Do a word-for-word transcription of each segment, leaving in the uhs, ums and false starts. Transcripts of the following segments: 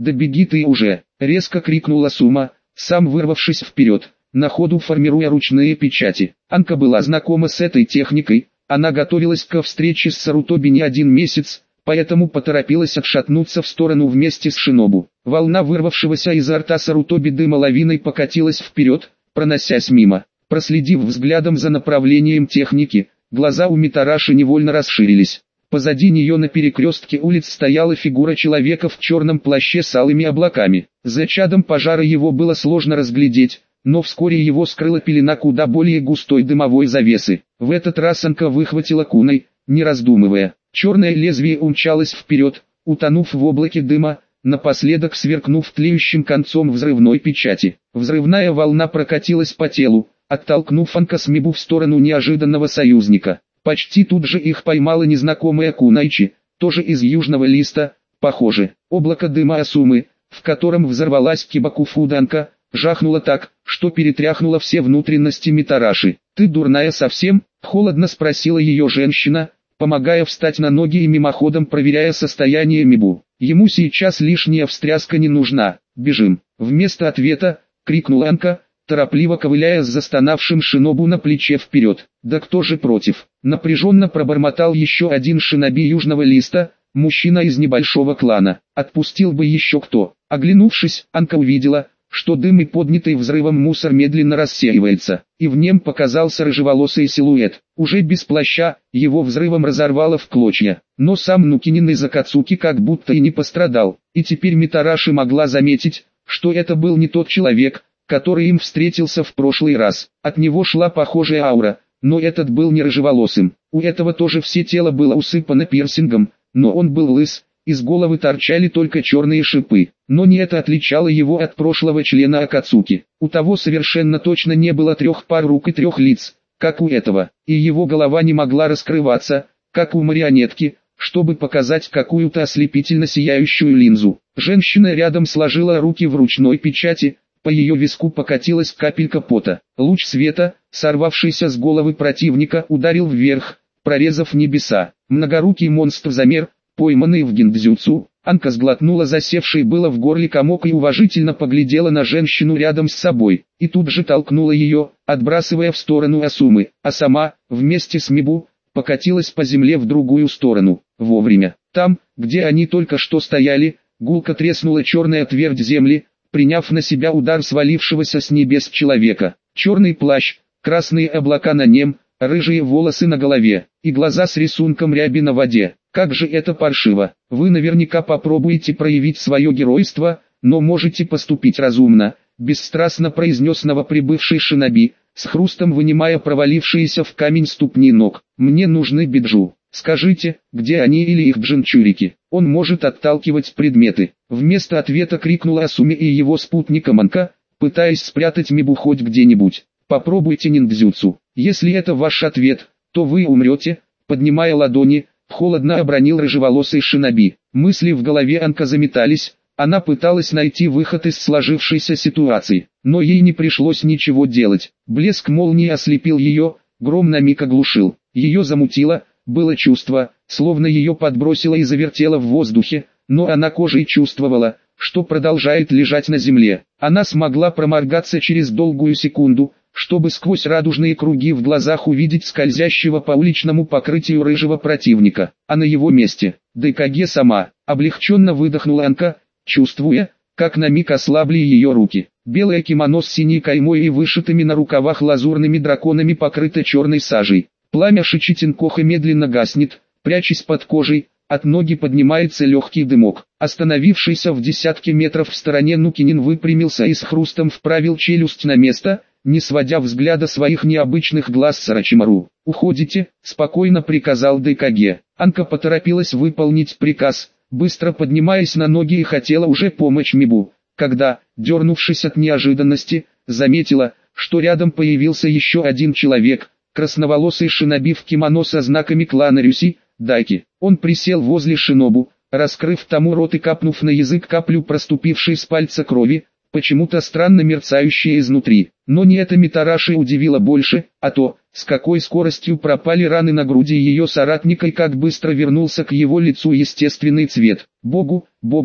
«Да беги ты уже!» — резко крикнула Сума, сам вырвавшись вперед, на ходу формируя ручные печати. Анка была знакома с этой техникой, она готовилась ко встрече с Сарутоби не один месяц, поэтому поторопилась отшатнуться в сторону вместе с Шинобу. Волна вырвавшегося изо рта Сарутоби дыма лавиной покатилась вперед, проносясь мимо. Проследив взглядом за направлением техники, глаза у Митараши невольно расширились. Позади нее на перекрестке улиц стояла фигура человека в черном плаще с алыми облаками. За чадом пожара его было сложно разглядеть, но вскоре его скрыла пелена куда более густой дымовой завесы. В этот раз Анка выхватила куной, не раздумывая. Черное лезвие умчалось вперед, утонув в облаке дыма, напоследок сверкнув тлеющим концом взрывной печати. Взрывная волна прокатилась по телу, оттолкнув Анка с Мибу в сторону неожиданного союзника. Почти тут же их поймала незнакомая Кунайчи, тоже из Южного Листа, похоже. Облако дыма Асумы, в котором взорвалась Кибакуфуданка, жахнуло так, что перетряхнуло все внутренности Митараши. «Ты дурная совсем?» — холодно спросила ее женщина, помогая встать на ноги и мимоходом проверяя состояние Мибу. «Ему сейчас лишняя встряска не нужна, бежим!» Вместо ответа, крикнула Анка, торопливо ковыляя с застонавшим Шинобу на плече вперед. «Да кто же против?» Напряженно пробормотал еще один шиноби Южного Листа, мужчина из небольшого клана. «Отпустил бы еще кто». Оглянувшись, Анка увидела, что дым и поднятый взрывом мусор медленно рассеивается, и в нем показался рыжеволосый силуэт. Уже без плаща, его взрывом разорвало в клочья, но сам Нукинин из Акацуки как будто и не пострадал, и теперь Митараши могла заметить, что это был не тот человек, который им встретился в прошлый раз. От него шла похожая аура, но этот был не рыжеволосым. У этого тоже все тело было усыпано пирсингом, но он был лыс, из головы торчали только черные шипы. Но не это отличало его от прошлого члена Акацуки. У того совершенно точно не было трех пар рук и трех лиц, как у этого, и его голова не могла раскрываться, как у марионетки, чтобы показать какую-то ослепительно сияющую линзу. Женщина рядом сложила руки в ручной печати, по ее виску покатилась капелька пота. Луч света, сорвавшийся с головы противника, ударил вверх, прорезав небеса. Многорукий монстр замер, пойманный в гиндзюцу. Анка сглотнула засевший было в горле комок и уважительно поглядела на женщину рядом с собой, и тут же толкнула ее, отбрасывая в сторону Асумы, а сама, вместе с Мибу, покатилась по земле в другую сторону. Вовремя. Там, где они только что стояли, гулко треснула черная твердь земли, приняв на себя удар свалившегося с небес человека. Черный плащ, красные облака на нем, рыжие волосы на голове, и глаза с рисунком ряби на воде. Как же это паршиво. Вы наверняка попробуете проявить свое геройство, но можете поступить разумно, бесстрастно произнес новоприбывший шиноби, с хрустом вынимая провалившиеся в камень ступни ног. Мне нужны биджу. Скажите, где они или их джинчурики? Он может отталкивать предметы. Вместо ответа крикнула Асуми и его спутника Манка, пытаясь спрятать Мибу хоть где-нибудь. Попробуйте ниндзюцу. Если это ваш ответ, то вы умрете. Поднимая ладони, холодно обронил рыжеволосый шиноби. Мысли в голове Анка заметались. Она пыталась найти выход из сложившейся ситуации, но ей не пришлось ничего делать. Блеск молнии ослепил ее, гром на миг оглушил. Ее замутило. Было чувство, словно ее подбросило и завертело в воздухе, но она кожей чувствовала, что продолжает лежать на земле. Она смогла проморгаться через долгую секунду, чтобы сквозь радужные круги в глазах увидеть скользящего по уличному покрытию рыжего противника. А на его месте, Дайкаге сама, облегченно выдохнула Анка, чувствуя, как на миг ослабли ее руки. Белое кимоно с синей каймой и вышитыми на рукавах лазурными драконами покрыто черной сажей. Пламя Шичитинкоха медленно гаснет, прячась под кожей, от ноги поднимается легкий дымок. Остановившийся в десятке метров в стороне Нукинин выпрямился и с хрустом вправил челюсть на место, не сводя взгляда своих необычных глаз с Орочимару. «Уходите», — спокойно приказал Дайкаге. Анка поторопилась выполнить приказ, быстро поднимаясь на ноги и хотела уже помочь Мибу, когда, дернувшись от неожиданности, заметила, что рядом появился еще один человек, красноволосый шиноби в кимоно со знаками клана Рюси, Дайки. Он присел возле шинобу, раскрыв тому рот и капнув на язык каплю проступившей с пальца крови, почему-то странно мерцающей изнутри. Но не это Митараши удивило больше, а то, с какой скоростью пропали раны на груди ее соратника и как быстро вернулся к его лицу естественный цвет. Богу, Богова,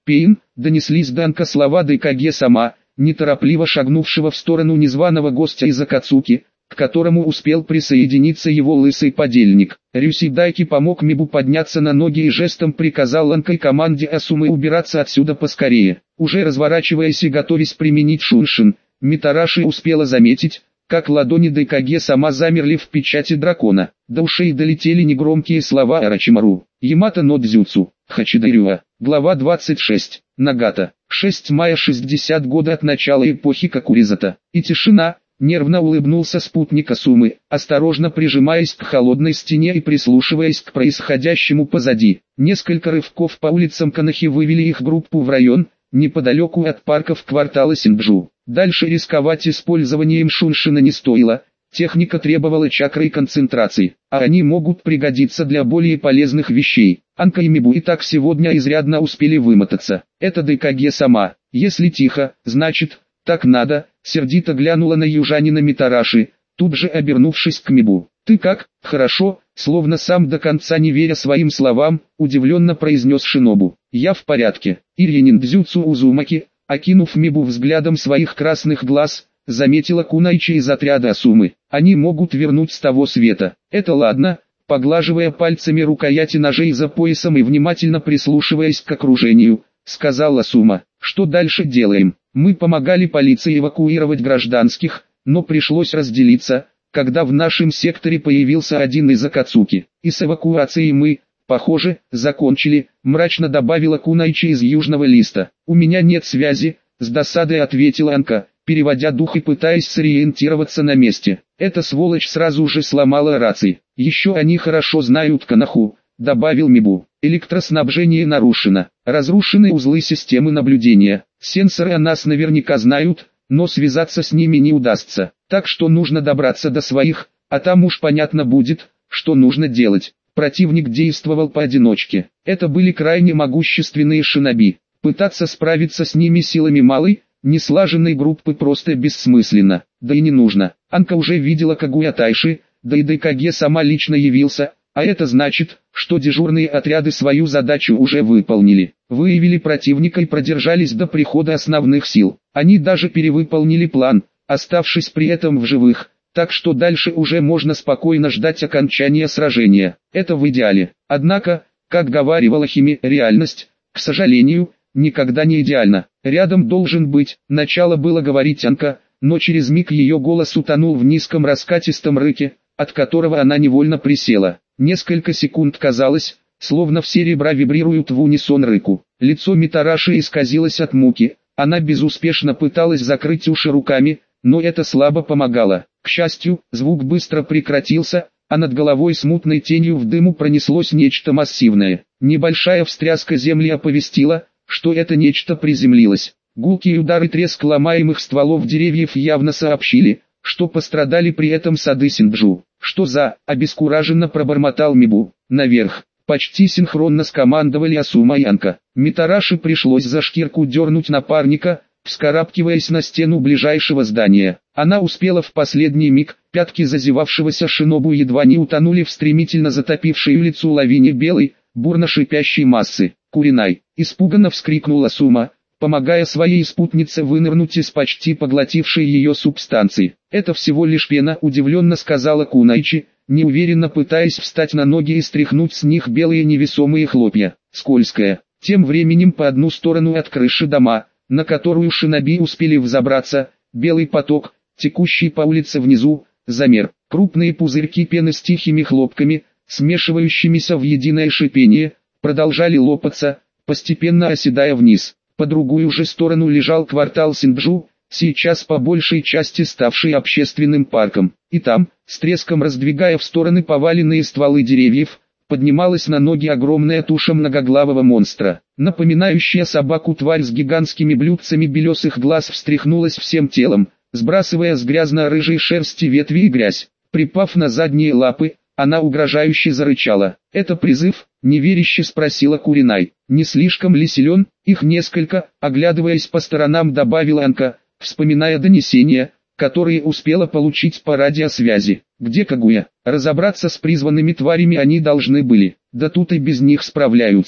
Пейн, донеслись до Анка слова Дайкаге-сама, неторопливо шагнувшего в сторону незваного гостя из Акацуки, к которому успел присоединиться его лысый подельник. Рюси Дайки помог Мибу подняться на ноги и жестом приказал Анкой команде Асумы убираться отсюда поскорее. Уже разворачиваясь и готовясь применить Шуншин, Митараши успела заметить, как ладони Дайкаге-сама замерли в печати дракона. До ушей долетели негромкие слова Орочимару. Ямато но дзюцу, Хачидэрюа. Глава двадцать шесть. Нагата. шесть мая шестьдесят года от начала эпохи Какуризата. И тишина. Нервно улыбнулся спутник Асумы, осторожно прижимаясь к холодной стене и прислушиваясь к происходящему позади. Несколько рывков по улицам Канахи вывели их группу в район, неподалеку от парков квартала Синджу. Дальше рисковать использованием Шуншина не стоило, техника требовала чакры и концентрации, а они могут пригодиться для более полезных вещей. Анка и Мибу и так сегодня изрядно успели вымотаться. Это Дайкаге Если тихо, значит, так надо, сердито глянула на южанина Митараши, тут же обернувшись к Мибу. Ты как? Хорошо, словно сам до конца не веря своим словам, удивленно произнес Шинобу. Я в порядке. Ирьянин Дзюцу Узумаки, окинув Мибу взглядом своих красных глаз, заметила Кунайчи из отряда Асумы. Они могут вернуть с того света. Это ладно. Поглаживая пальцами рукояти ножей за поясом и внимательно прислушиваясь к окружению, сказала Асума. Что дальше делаем? Мы помогали полиции эвакуировать гражданских, но пришлось разделиться, когда в нашем секторе появился один из Акацуки. И с эвакуацией мы, похоже, закончили, мрачно добавила Кунайчи из Южного Листа. У меня нет связи, с досадой ответила Анка, переводя дух и пытаясь сориентироваться на месте. Эта сволочь сразу же сломала рации. Еще они хорошо знают Канаху, добавил Мибу. Электроснабжение нарушено, разрушены узлы системы наблюдения. Сенсоры о нас наверняка знают, но связаться с ними не удастся. Так что нужно добраться до своих, а там уж понятно будет, что нужно делать. Противник действовал поодиночке. Это были крайне могущественные шиноби. Пытаться справиться с ними силами малой, неслаженной группы просто бессмысленно. Да и не нужно. Анка уже видела Кагуя Тайши, да и Дайкаге сама лично явился. А это значит, что дежурные отряды свою задачу уже выполнили. Выявили противника и продержались до прихода основных сил. Они даже перевыполнили план, оставшись при этом в живых. Так что дальше уже можно спокойно ждать окончания сражения. Это в идеале. Однако, как говаривала Хими, реальность, к сожалению, никогда не идеальна. Рядом должен быть, начало было говорить Анка, но через миг ее голос утонул в низком раскатистом рыке, от которого она невольно присела. Несколько секунд казалось, словно все ребра вибрируют в унисон рыку. Лицо Митараши исказилось от муки, она безуспешно пыталась закрыть уши руками, но это слабо помогало. К счастью, звук быстро прекратился, а над головой смутной тенью в дыму пронеслось нечто массивное. Небольшая встряска земли оповестила, что это нечто приземлилось. Гулкие удары, треск ломаемых стволов деревьев явно сообщили, что пострадали при этом сады Синджу. Что за, обескураженно пробормотал Мибу. Наверх. Почти синхронно скомандовали Асума и Анка. Митараши пришлось за шкирку дернуть напарника, вскарабкиваясь на стену ближайшего здания. Она успела в последний миг, пятки зазевавшегося шинобу едва не утонули в стремительно затопившей улицу лавине белой, бурно шипящей массы. «Куринай!» — испуганно вскрикнула Асума, помогая своей спутнице вынырнуть из почти поглотившей ее субстанции. «Это всего лишь пена», — удивленно сказала Кунайчи, неуверенно пытаясь встать на ноги и стряхнуть с них белые невесомые хлопья. Скользкая. Тем временем по одну сторону от крыши дома, на которую шиноби успели взобраться, белый поток, текущий по улице внизу, замер. Крупные пузырьки пены с тихими хлопками, смешивающимися в единое шипение, продолжали лопаться, постепенно оседая вниз. По другую же сторону лежал квартал Синджу, сейчас по большей части ставший общественным парком. И там, с треском раздвигая в стороны поваленные стволы деревьев, поднималась на ноги огромная туша многоглавого монстра. Напоминающая собаку тварь с гигантскими блюдцами белесых глаз встряхнулась всем телом, сбрасывая с грязно-рыжей шерсти ветви и грязь. Припав на задние лапы, она угрожающе зарычала. «Это призыв?» — неверяще спросила Куринай. «Не слишком ли силен?» «Их несколько», — оглядываясь по сторонам, добавила Анка, вспоминая донесения, которые успела получить по радиосвязи. «Где Кагуя?» Разобраться с призванными тварями они должны были. Да тут и без них справляются.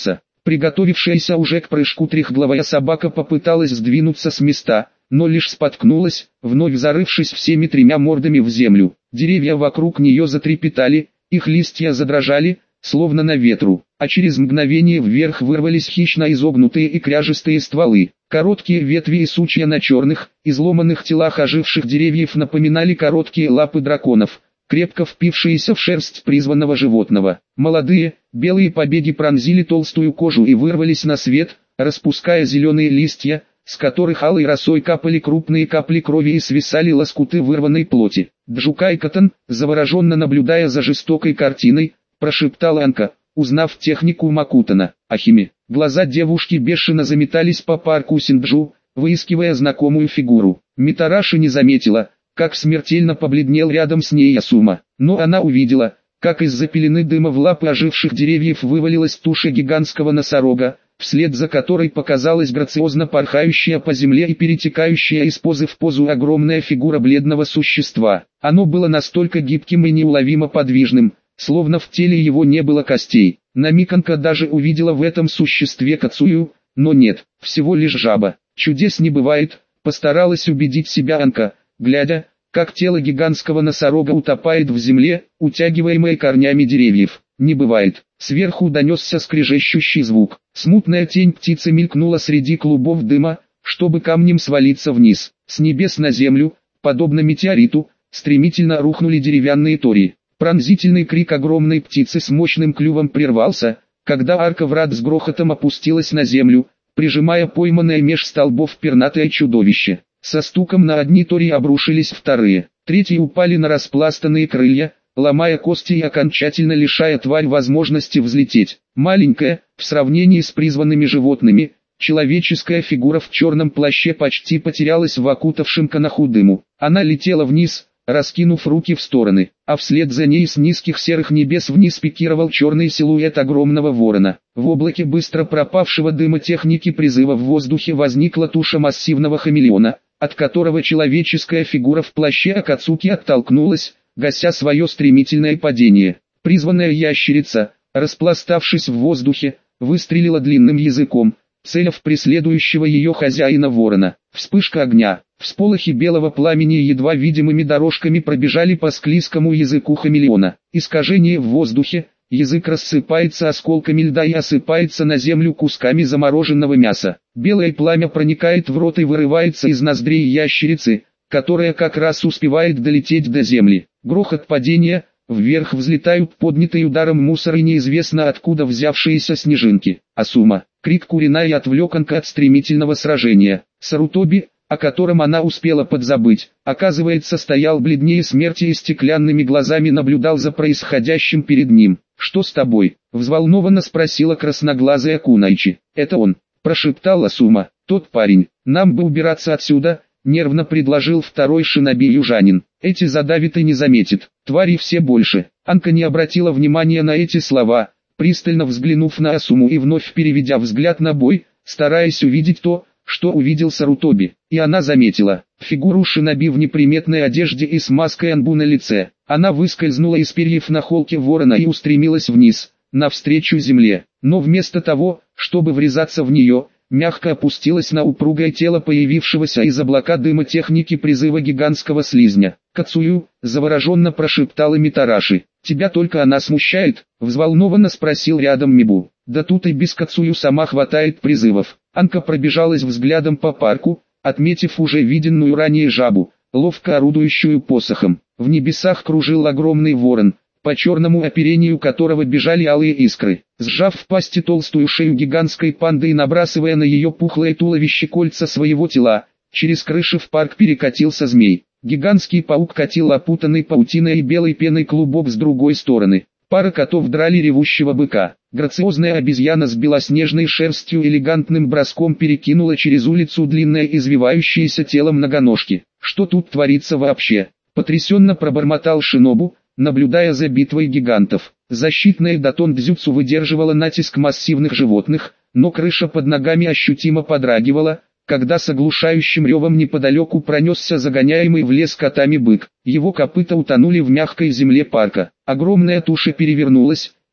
Приготовившаяся уже к прыжку трехглавая собака попыталась сдвинуться с места, но лишь споткнулась, вновь зарывшись всеми тремя мордами в землю. Деревья вокруг нее затрепетали, их листья задрожали, словно на ветру, а через мгновение вверх вырвались хищно изогнутые и кряжестые стволы. Короткие ветви и сучья на черных, изломанных телах оживших деревьев напоминали короткие лапы драконов, крепко впившиеся в шерсть призванного животного. Молодые, белые побеги пронзили толстую кожу и вырвались на свет, распуская зеленые листья, с которых алой росой капали крупные капли крови и свисали лоскуты вырванной плоти. Джукайкатан, завороженно наблюдая за жестокой картиной, прошептала Анка, узнав технику Макутана. Ахими. Глаза девушки бешено заметались по парку Синджу, выискивая знакомую фигуру. Митараши не заметила, как смертельно побледнел рядом с ней Асума, но она увидела, как из-за пелены дыма в лапы оживших деревьев вывалилась туша гигантского носорога, вслед за которой показалась грациозно порхающая по земле и перетекающая из позы в позу огромная фигура бледного существа. Оно было настолько гибким и неуловимо подвижным, словно в теле его не было костей. На миг Анка даже увидела в этом существе Кацую, но нет, всего лишь жаба. Чудес не бывает, постаралась убедить себя Анка, глядя, как тело гигантского носорога утопает в земле, утягиваемое корнями деревьев. Не бывает. Сверху донесся скрежещущий звук. Смутная тень птицы мелькнула среди клубов дыма, чтобы камнем свалиться вниз. С небес на землю, подобно метеориту, стремительно рухнули деревянные тори. Пронзительный крик огромной птицы с мощным клювом прервался, когда арка врат с грохотом опустилась на землю, прижимая пойманное меж столбов пернатое чудовище. Со стуком на одни тори обрушились вторые, третьи упали на распластанные крылья, ломая кости и окончательно лишая тварь возможности взлететь. Маленькая, в сравнении с призванными животными, человеческая фигура в черном плаще почти потерялась в окутавшем конаху дыму. Она летела вниз, раскинув руки в стороны, а вслед за ней с низких серых небес вниз пикировал черный силуэт огромного ворона. В облаке быстро пропавшего дыма техники призыва в воздухе возникла туша массивного хамелеона, от которого человеческая фигура в плаще Акацуки оттолкнулась, гася свое стремительное падение. Призванная ящерица, распластавшись в воздухе, выстрелила длинным языком, целя в преследующего ее хозяина ворона. Вспышка огня, всполохи белого пламени едва видимыми дорожками пробежали по склизкому языку хамелеона. Искажение в воздухе, язык рассыпается осколками льда и осыпается на землю кусками замороженного мяса. Белое пламя проникает в рот и вырывается из ноздрей ящерицы, которая как раз успевает долететь до земли. Грохот падения, вверх взлетают поднятые ударом мусора и неизвестно откуда взявшиеся снежинки. Асума, крик Куринай отвлек Анка от стремительного сражения. Сарутоби, о котором она успела подзабыть, оказывается стоял бледнее смерти и стеклянными глазами наблюдал за происходящим перед ним. «Что с тобой?» – взволнованно спросила красноглазая Кунайчи. «Это он», – прошептала Асума. «Тот парень. Нам бы убираться отсюда», – нервно предложил второй шиноби-южанин. «Эти задавит и не заметит. Твари все больше». Анка не обратила внимания на эти слова, пристально взглянув на Асуму и вновь переведя взгляд на бой, стараясь увидеть то, что увидел Сарутоби. И она заметила фигуру шиноби в неприметной одежде и с маской Анбу на лице. Она выскользнула из перьев на холке ворона и устремилась вниз, навстречу земле. Но вместо того, чтобы врезаться в нее, мягко опустилась на упругое тело появившегося из облака дыма техники призыва гигантского слизня. «Кацую», — завороженно прошептала Митараши. «Тебя только она смущает?» — взволнованно спросил рядом Мибу. «Да тут и без Кацую сама хватает призывов». Анка пробежалась взглядом по парку, отметив уже виденную ранее жабу, ловко орудующую посохом. В небесах кружил огромный ворон, по черному оперению которого бежали алые искры. Сжав в пасти толстую шею гигантской панды и набрасывая на ее пухлое туловище кольца своего тела, через крыши в парк перекатился змей. Гигантский паук катил опутанный паутиной и белой пеной клубок с другой стороны. Пара котов драли ревущего быка. Грациозная обезьяна с белоснежной шерстью элегантным броском перекинула через улицу длинное извивающееся тело многоножки. «Что тут творится вообще?» – потрясенно пробормотал Шинобу, наблюдая за битвой гигантов. Защитная датон дзюцу выдерживала натиск массивных животных, но крыша под ногами ощутимо подрагивала, когда с оглушающим ревом неподалеку пронесся загоняемый в лес котами бык. Его копыта утонули в мягкой земле парка. Огромная туша перевернулась,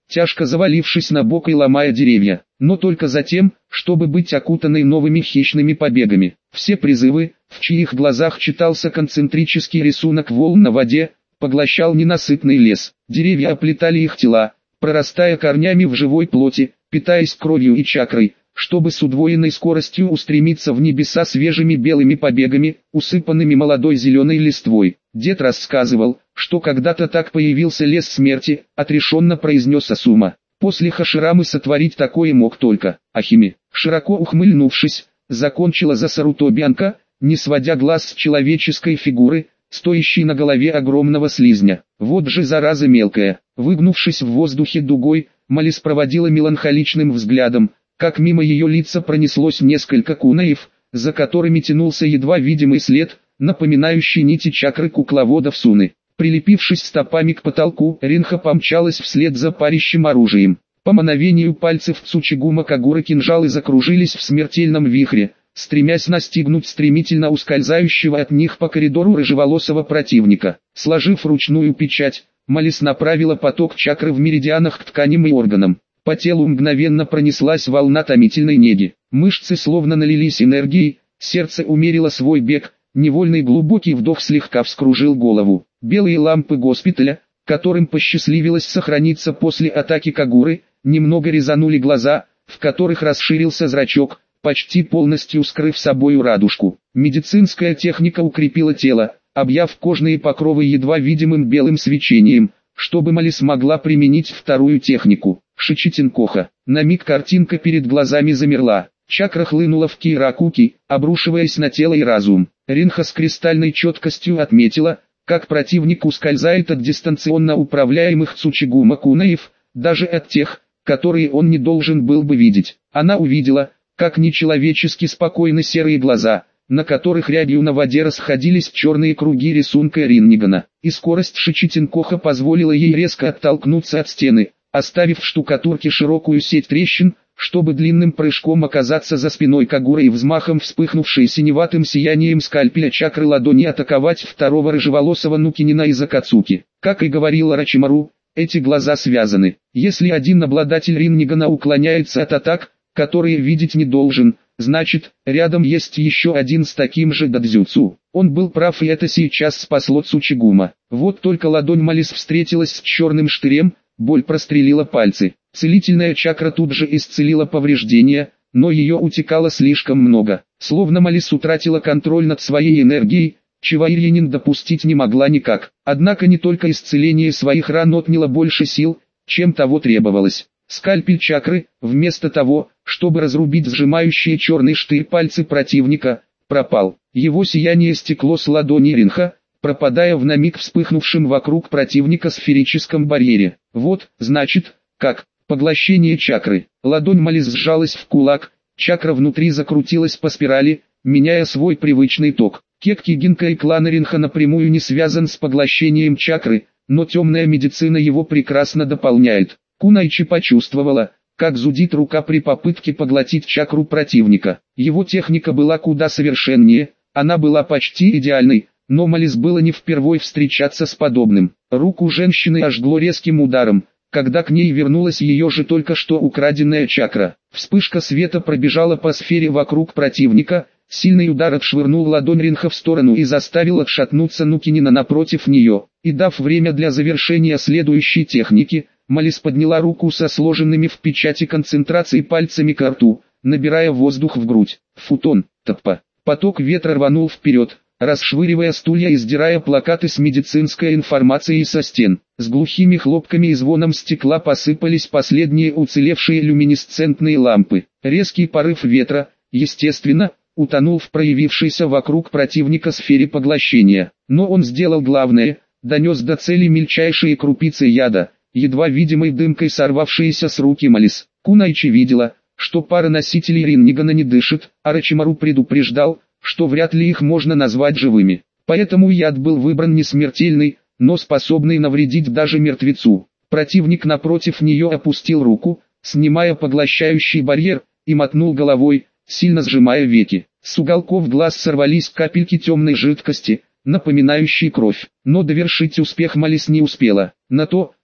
тяжко завалившись на бок и ломая деревья, но только за тем, чтобы быть окутанной новыми хищными побегами. Все призывы, в чьих глазах читался концентрический рисунок волн на воде, поглощал ненасытный лес. Деревья оплетали их тела, прорастая корнями в живой плоти, питаясь кровью и чакрой, чтобы с удвоенной скоростью устремиться в небеса свежими белыми побегами, усыпанными молодой зеленой листвой. Дед рассказывал, что когда-то так появился лес смерти, отрешенно произнес Асума. После Хаширамы сотворить такое мог только Ахиме. Широко ухмыльнувшись, закончила за Сарутобианка, не сводя глаз с человеческой фигуры, стоящей на голове огромного слизня. Вот же зараза мелкая. Выгнувшись в воздухе дугой, Малис проводила меланхоличным взглядом, как мимо ее лица пронеслось несколько кунаев, за которыми тянулся едва видимый след, напоминающий нити чакры кукловодов Суны. Прилепившись стопами к потолку, Ринха помчалась вслед за парящим оружием. По мановению пальцев Цучигума Кагуры кинжалы закружились в смертельном вихре, стремясь настигнуть стремительно ускользающего от них по коридору рыжеволосого противника. Сложив ручную печать, Малис направила поток чакры в меридианах к тканям и органам. По телу мгновенно пронеслась волна томительной неги. Мышцы словно налились энергией, сердце умерило свой бег, невольный глубокий вдох слегка вскружил голову. Белые лампы госпиталя, которым посчастливилось сохраниться после атаки Кагуры, немного резанули глаза, в которых расширился зрачок, почти полностью скрыв собою радужку. Медицинская техника укрепила тело, объяв кожные покровы едва видимым белым свечением, чтобы Малис могла применить вторую технику. Шичитинкоха. На миг картинка перед глазами замерла. Чакра хлынула в Киракуки, обрушиваясь на тело и разум. Ринха с кристальной четкостью отметила, как противник ускользает от дистанционно управляемых Цучигума кунаев, даже от тех, которые он не должен был бы видеть. Она увидела, как нечеловечески спокойны серые глаза, на которых рябью на воде расходились черные круги рисунка Риннигана, и скорость Шичитинкоха позволила ей резко оттолкнуться от стены, оставив в штукатурке широкую сеть трещин, чтобы длинным прыжком оказаться за спиной Кагуры и взмахом вспыхнувшей синеватым сиянием скальпеля чакры ладони атаковать второго рыжеволосого Нукинина из Акацуки. Как и говорил Орочимару, эти глаза связаны. Если один обладатель Риннигана уклоняется от атак, которые видеть не должен, значит, рядом есть еще один с таким же дадзюцу. Он был прав, и это сейчас спасло Цучигума. Вот только ладонь Малис встретилась с черным штырем, боль прострелила пальцы. Целительная чакра тут же исцелила повреждения, но ее утекало слишком много. Словно Малис утратила контроль над своей энергией, чего Ирьянин допустить не могла никак. Однако не только исцеление своих ран отняло больше сил, чем того требовалось. Скальпель чакры, вместо того, чтобы разрубить сжимающие черный штырь пальцы противника, пропал. Его сияние стекло с ладони Ринха, пропадая в на миг вспыхнувшем вокруг противника сферическом барьере. Вот, значит, как поглощение чакры. Ладонь Малис сжалась в кулак, чакра внутри закрутилась по спирали, меняя свой привычный ток. Кекки Гинка и клан Ринха напрямую не связан с поглощением чакры, но темная медицина его прекрасно дополняет. Кунайчи почувствовала, как зудит рука при попытке поглотить чакру противника. Его техника была куда совершеннее, она была почти идеальной, но Малис было не впервой встречаться с подобным. Руку женщины ожгло резким ударом, когда к ней вернулась ее же только что украденная чакра. Вспышка света пробежала по сфере вокруг противника, сильный удар отшвырнул ладонь Ринха в сторону и заставил отшатнуться Нукинина напротив нее, и дав время для завершения следующей техники, Малис подняла руку со сложенными в печати концентрации пальцами к рту, набирая воздух в грудь. Футон, топпа. Поток ветра рванул вперед, расшвыривая стулья и сдирая плакаты с медицинской информацией со стен. С глухими хлопками и звоном стекла посыпались последние уцелевшие люминесцентные лампы. Резкий порыв ветра, естественно, утонул в проявившейся вокруг противника сфере поглощения. Но он сделал главное, донес до цели мельчайшие крупицы яда, едва видимой дымкой сорвавшиеся с руки Малис. Кунайчи видела, что пара носителей Риннигана не дышит, а Рочимару предупреждал, что вряд ли их можно назвать живыми. Поэтому яд был выбран не смертельный, но способный навредить даже мертвецу. Противник напротив нее опустил руку, снимая поглощающий барьер, и мотнул головой, сильно сжимая веки. С уголков глаз сорвались капельки темной жидкости, напоминающей кровь. Но довершить успех Малис не успела. На то,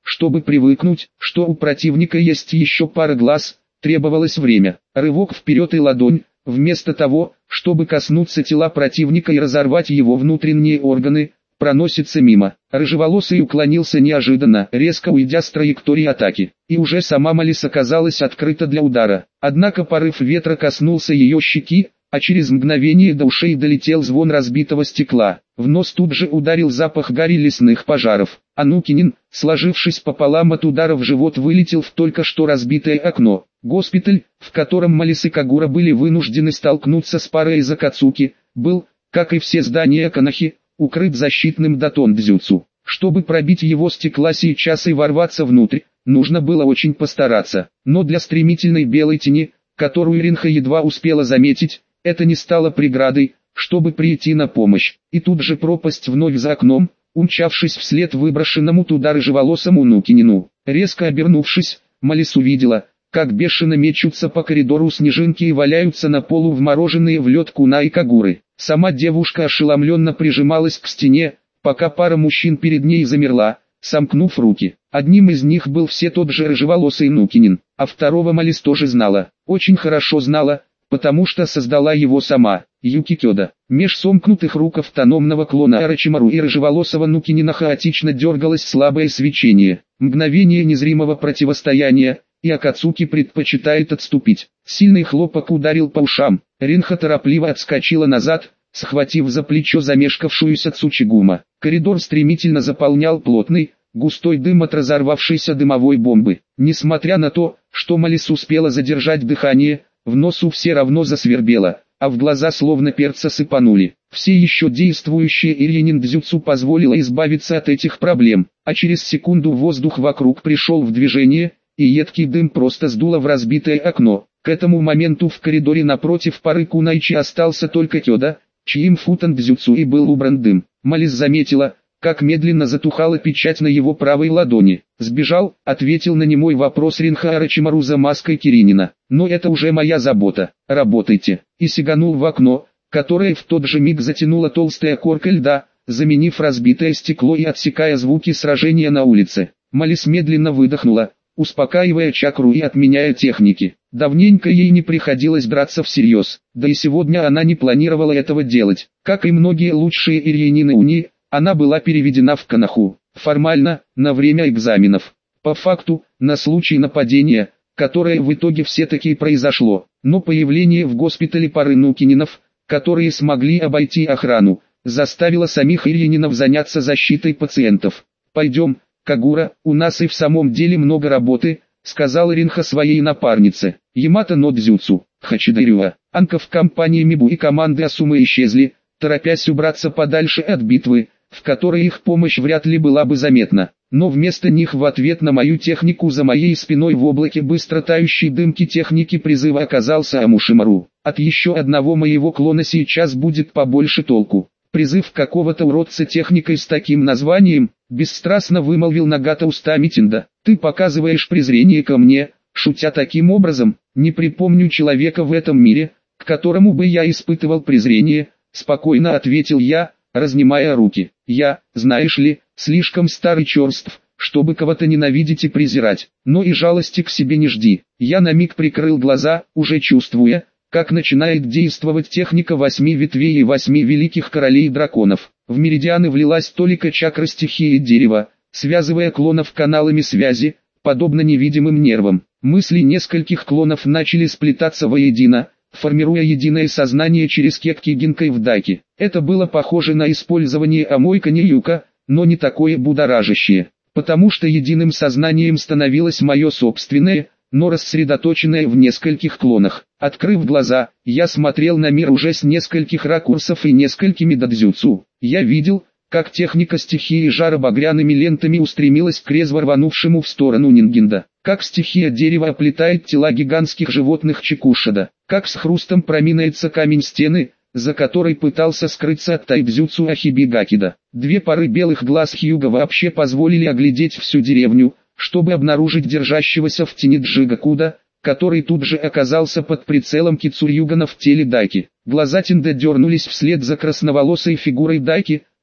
Чтобы привыкнуть, что у противника есть еще пара глаз, требовалось время. Рывок вперед и ладонь, вместо того, чтобы коснуться тела противника и разорвать его внутренние органы, проносится мимо. Рыжеволосый уклонился неожиданно, резко уйдя с траектории атаки, и уже сама Малис оказалась открыта для удара. Однако порыв ветра коснулся ее щеки, а через мгновение до ушей долетел звон разбитого стекла. В нос тут же ударил запах гари лесных пожаров. Анукинин, сложившись пополам от удара в живот, вылетел в только что разбитое окно. Госпиталь, в котором Малис и Кагура были вынуждены столкнуться с парой из Акацуки, был, как и все здания Канахи, укрыт защитным датон-дзюцу. Чтобы пробить его стекла сейчас и ворваться внутрь, нужно было очень постараться. Но для стремительной белой тени, которую Ринха едва успела заметить, это не стало преградой, чтобы прийти на помощь. И тут же пропасть вновь за окном, умчавшись вслед выброшенному туда рыжеволосому Нукинину. Резко обернувшись, Малис увидела, как бешено мечутся по коридору снежинки и валяются на полу вмороженные в лед Куна и Кагуры. Сама девушка ошеломленно прижималась к стене, пока пара мужчин перед ней замерла, сомкнув руки. Одним из них был все тот же рыжеволосый Нукинин, а второго Малис тоже знала, очень хорошо знала, потому что создала его сама, Юки Кёда. Меж сомкнутых рук автономного клона Орочимару и рыжеволосого Нукинина хаотично дергалось слабое свечение. Мгновение незримого противостояния, и Акацуки предпочитает отступить. Сильный хлопок ударил по ушам. Ринха торопливо отскочила назад, схватив за плечо замешкавшуюся Цучигума. Коридор стремительно заполнял плотный, густой дым от разорвавшейся дымовой бомбы. Несмотря на то, что Малис успела задержать дыхание, в носу все равно засвербело, а в глаза словно перца сыпанули. Все еще действующие ирьянин-дзюцу позволило избавиться от этих проблем, а через секунду воздух вокруг пришел в движение, и едкий дым просто сдуло в разбитое окно. К этому моменту в коридоре напротив пары Кунайчи остался только Кёда, чьим футан-дзюцу и был убран дым. Малис заметила, как медленно затухала печать на его правой ладони. «Сбежал», — ответил на немой вопрос Ринха Орочимару за маской Киринина. «Но это уже моя забота. Работайте». И сиганул в окно, которое в тот же миг затянула толстая корка льда, заменив разбитое стекло и отсекая звуки сражения на улице. Малис медленно выдохнула, успокаивая чакру и отменяя техники. Давненько ей не приходилось драться всерьез, да и сегодня она не планировала этого делать. Как и многие лучшие ирьянины Уни, она была переведена в Канаху, формально, на время экзаменов. По факту, на случай нападения, которое в итоге все-таки произошло. Но появление в госпитале пары Нукининов, которые смогли обойти охрану, заставило самих ирьянинов заняться защитой пациентов. «Пойдем, Кагура, у нас и в самом деле много работы», — сказал Ринха своей напарнице. Ямато но дзюцу, Хачидарюа, Анка в компании Мибу и команды Асумы исчезли, торопясь убраться подальше от битвы, в которой их помощь вряд ли была бы заметна. Но вместо них в ответ на мою технику за моей спиной в облаке быстро тающей дымки техники призыва оказался Амушимару. От еще одного моего клона сейчас будет побольше толку. Призыв какого-то уродца техникой с таким названием, бесстрастно вымолвил Нагата устами Тинда. Ты показываешь презрение ко мне, шутя таким образом. Не припомню человека в этом мире, к которому бы я испытывал презрение, спокойно ответил я, разнимая руки. Я, знаешь ли, слишком старый черств, чтобы кого-то ненавидеть и презирать, но и жалости к себе не жди. Я на миг прикрыл глаза, уже чувствуя, как начинает действовать техника восьми ветвей и восьми великих королей драконов. В меридианы влилась толика чакры стихии дерева, связывая клонов каналами связи, подобно невидимым нервам. Мысли нескольких клонов начали сплетаться воедино, формируя единое сознание через кекки гинкой в дайке. Это было похоже на использование амойка Ньюка, но не такое будоражащее, потому что единым сознанием становилось мое собственное, но рассредоточенное в нескольких клонах. Открыв глаза, я смотрел на мир уже с нескольких ракурсов и несколькими додзюцу. Я видел, как техника стихии жара багряными лентами устремилась к резво рванувшему в сторону Нингинда, как стихия дерева оплетает тела гигантских животных Чикушада, как с хрустом проминается камень стены, за которой пытался скрыться от тайдзюцу Ахиби Гакида. Две пары белых глаз Хьюга вообще позволили оглядеть всю деревню, чтобы обнаружить держащегося в тени Джигакуда, который тут же оказался под прицелом Кицурюгана в теле Дайки. Глаза Тинда дернулись вслед за красноволосой фигурой Дайки,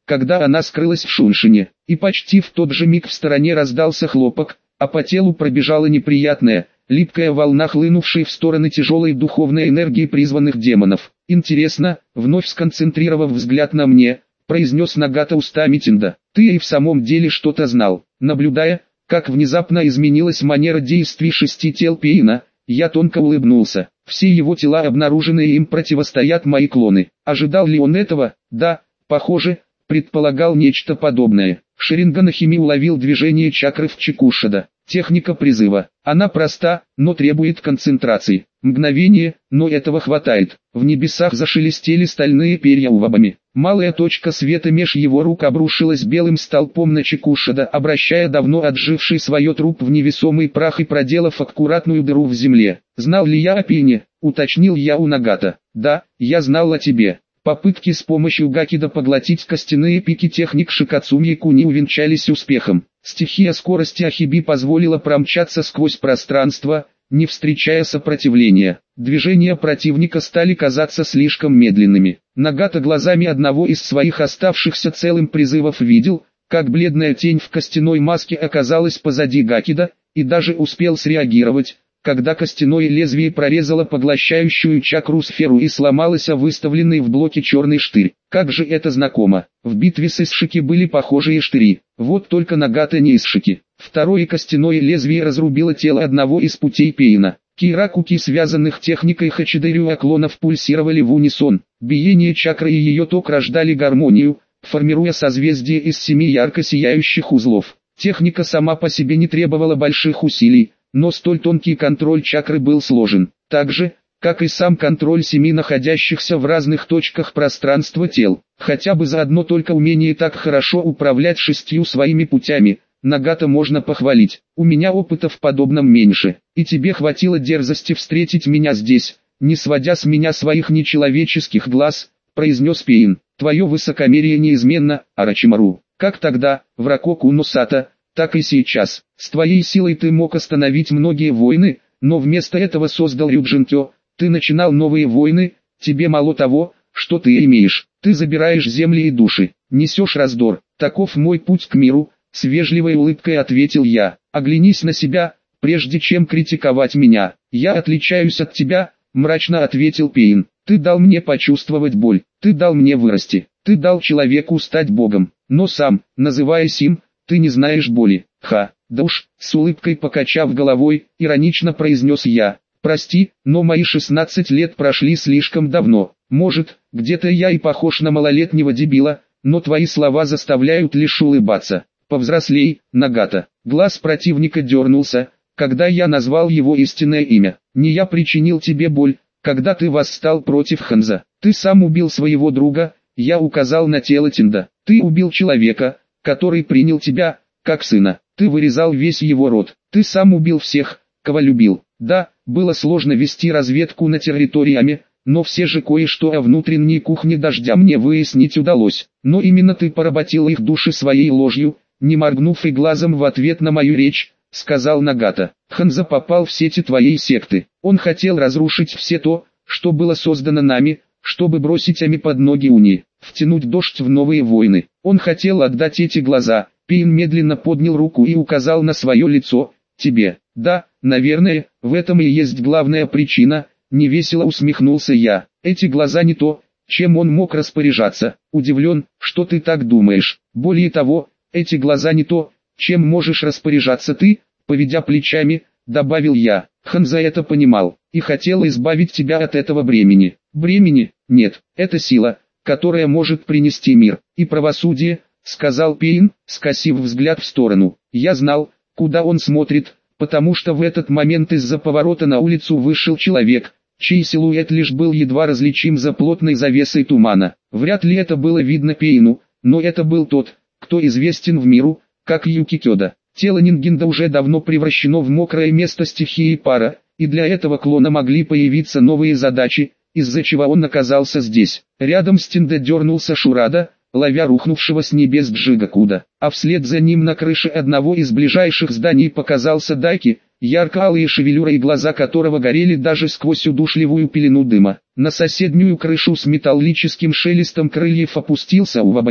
когда она скрылась в Шуншине, и почти в тот же миг в стороне раздался хлопок, а по телу пробежала неприятная, липкая волна, хлынувшей в стороны тяжелой духовной энергии призванных демонов. «Интересно», вновь сконцентрировав взгляд на мне, произнес Нагата устами Тинда. «Ты и в самом деле что-то знал». Наблюдая, как внезапно изменилась манера действий шести тел Пейна, я тонко улыбнулся. Все его тела, обнаруженные им, противостоят мои клоны. Ожидал ли он этого? Да, похоже, предполагал нечто подобное. Шеринган Ахими уловил движение чакры в Чикушада. Техника призыва. Она проста, но требует концентрации. Мгновение, но этого хватает. В небесах зашелестели стальные перья увабами. Малая точка света меж его рук обрушилась белым столпом на Чикушада, обращая давно отживший свое труп в невесомый прах и проделав аккуратную дыру в земле. «Знал ли я о Пейне?» — уточнил я у Нагата. «Да, я знал о тебе». Попытки с помощью Гакида поглотить костяные пики техник Шикацуми Куни увенчались успехом. Стихия скорости Ахиби позволила промчаться сквозь пространство, не встречая сопротивления. Движения противника стали казаться слишком медленными. Нагата глазами одного из своих оставшихся целым призывов видел, как бледная тень в костяной маске оказалась позади Гакида, и даже успел среагировать, когда костяное лезвие прорезало поглощающую чакру сферу и сломалось о выставленный в блоке черный штырь. Как же это знакомо. В битве с Исшики были похожие штыри. Вот только Нагата не Исшики. Второе костяное лезвие разрубило тело одного из путей Пейна. Киракуки, связанных техникой Хачидэрю клонов, пульсировали в унисон. Биение чакры и ее ток рождали гармонию, формируя созвездие из семи ярко сияющих узлов. Техника сама по себе не требовала больших усилий, но столь тонкий контроль чакры был сложен. Так же, как и сам контроль семи находящихся в разных точках пространства тел. Хотя бы за одно только умение так хорошо управлять шестью своими путями, Нагата можно похвалить. У меня опыта в подобном меньше, и тебе хватило дерзости встретить меня здесь, не сводя с меня своих нечеловеческих глаз, произнес Пейн. Твое высокомерие неизменно, Арачимару. Как тогда, в Рококу Носата, так и сейчас. С твоей силой ты мог остановить многие войны, но вместо этого создал Рюджинкё. Ты начинал новые войны, тебе мало того, что ты имеешь. Ты забираешь земли и души, несешь раздор. Таков мой путь к миру, с вежливой улыбкой ответил я. Оглянись на себя, прежде чем критиковать меня. Я отличаюсь от тебя, мрачно ответил Пейн. Ты дал мне почувствовать боль, ты дал мне вырасти, ты дал человеку стать богом, но сам, называясь им, ты не знаешь боли. Ха, да уж, с улыбкой покачав головой, иронично произнес я. Прости, но мои шестнадцать лет прошли слишком давно. Может, где-то я и похож на малолетнего дебила, но твои слова заставляют лишь улыбаться. Повзрослей, Нагата. Глаз противника дернулся, когда я назвал его истинное имя. Не я причинил тебе боль, когда ты восстал против Ханза. Ты сам убил своего друга, я указал на тело Тинда. Ты убил человека, который принял тебя, как сына. Ты вырезал весь его род. Ты сам убил всех, кого любил. Да, было сложно вести разведку на территориями, но все же кое-что о внутренней кухне дождя мне выяснить удалось. Но именно ты поработил их души своей ложью, не моргнув и глазом в ответ на мою речь, сказал Нагата. Ханза попал в сети твоей секты. Он хотел разрушить все то, что было создано нами, чтобы бросить Ами под ноги Уни, втянуть дождь в новые войны. Он хотел отдать эти глаза. Пейн медленно поднял руку и указал на свое лицо. Тебе. Да, наверное, в этом и есть главная причина, невесело усмехнулся я. Эти глаза не то, чем он мог распоряжаться. Удивлен, что ты так думаешь. Более того, эти глаза не то, чем можешь распоряжаться ты, поведя плечами, добавил я. Ханза это понимал, и хотел избавить тебя от этого бремени. Бремени? Нет, это сила, которая может принести мир и правосудие, сказал Пейн, скосив взгляд в сторону. Я знал, куда он смотрит, потому что в этот момент из-за поворота на улицу вышел человек, чей силуэт лишь был едва различим за плотной завесой тумана. Вряд ли это было видно Пейну, но это был тот, кто известен в миру, как Юки Кёда. Тело Нингинда уже давно превращено в мокрое место стихии пара, и для этого клона могли появиться новые задачи, из-за чего он оказался здесь. Рядом с Тинда дернулся Шурада, ловя рухнувшего с небес Джигакуда, а вслед за ним на крыше одного из ближайших зданий показался Дайки, ярко-алые шевелюра и глаза которого горели даже сквозь удушливую пелену дыма. На соседнюю крышу с металлическим шелестом крыльев опустился Увабами,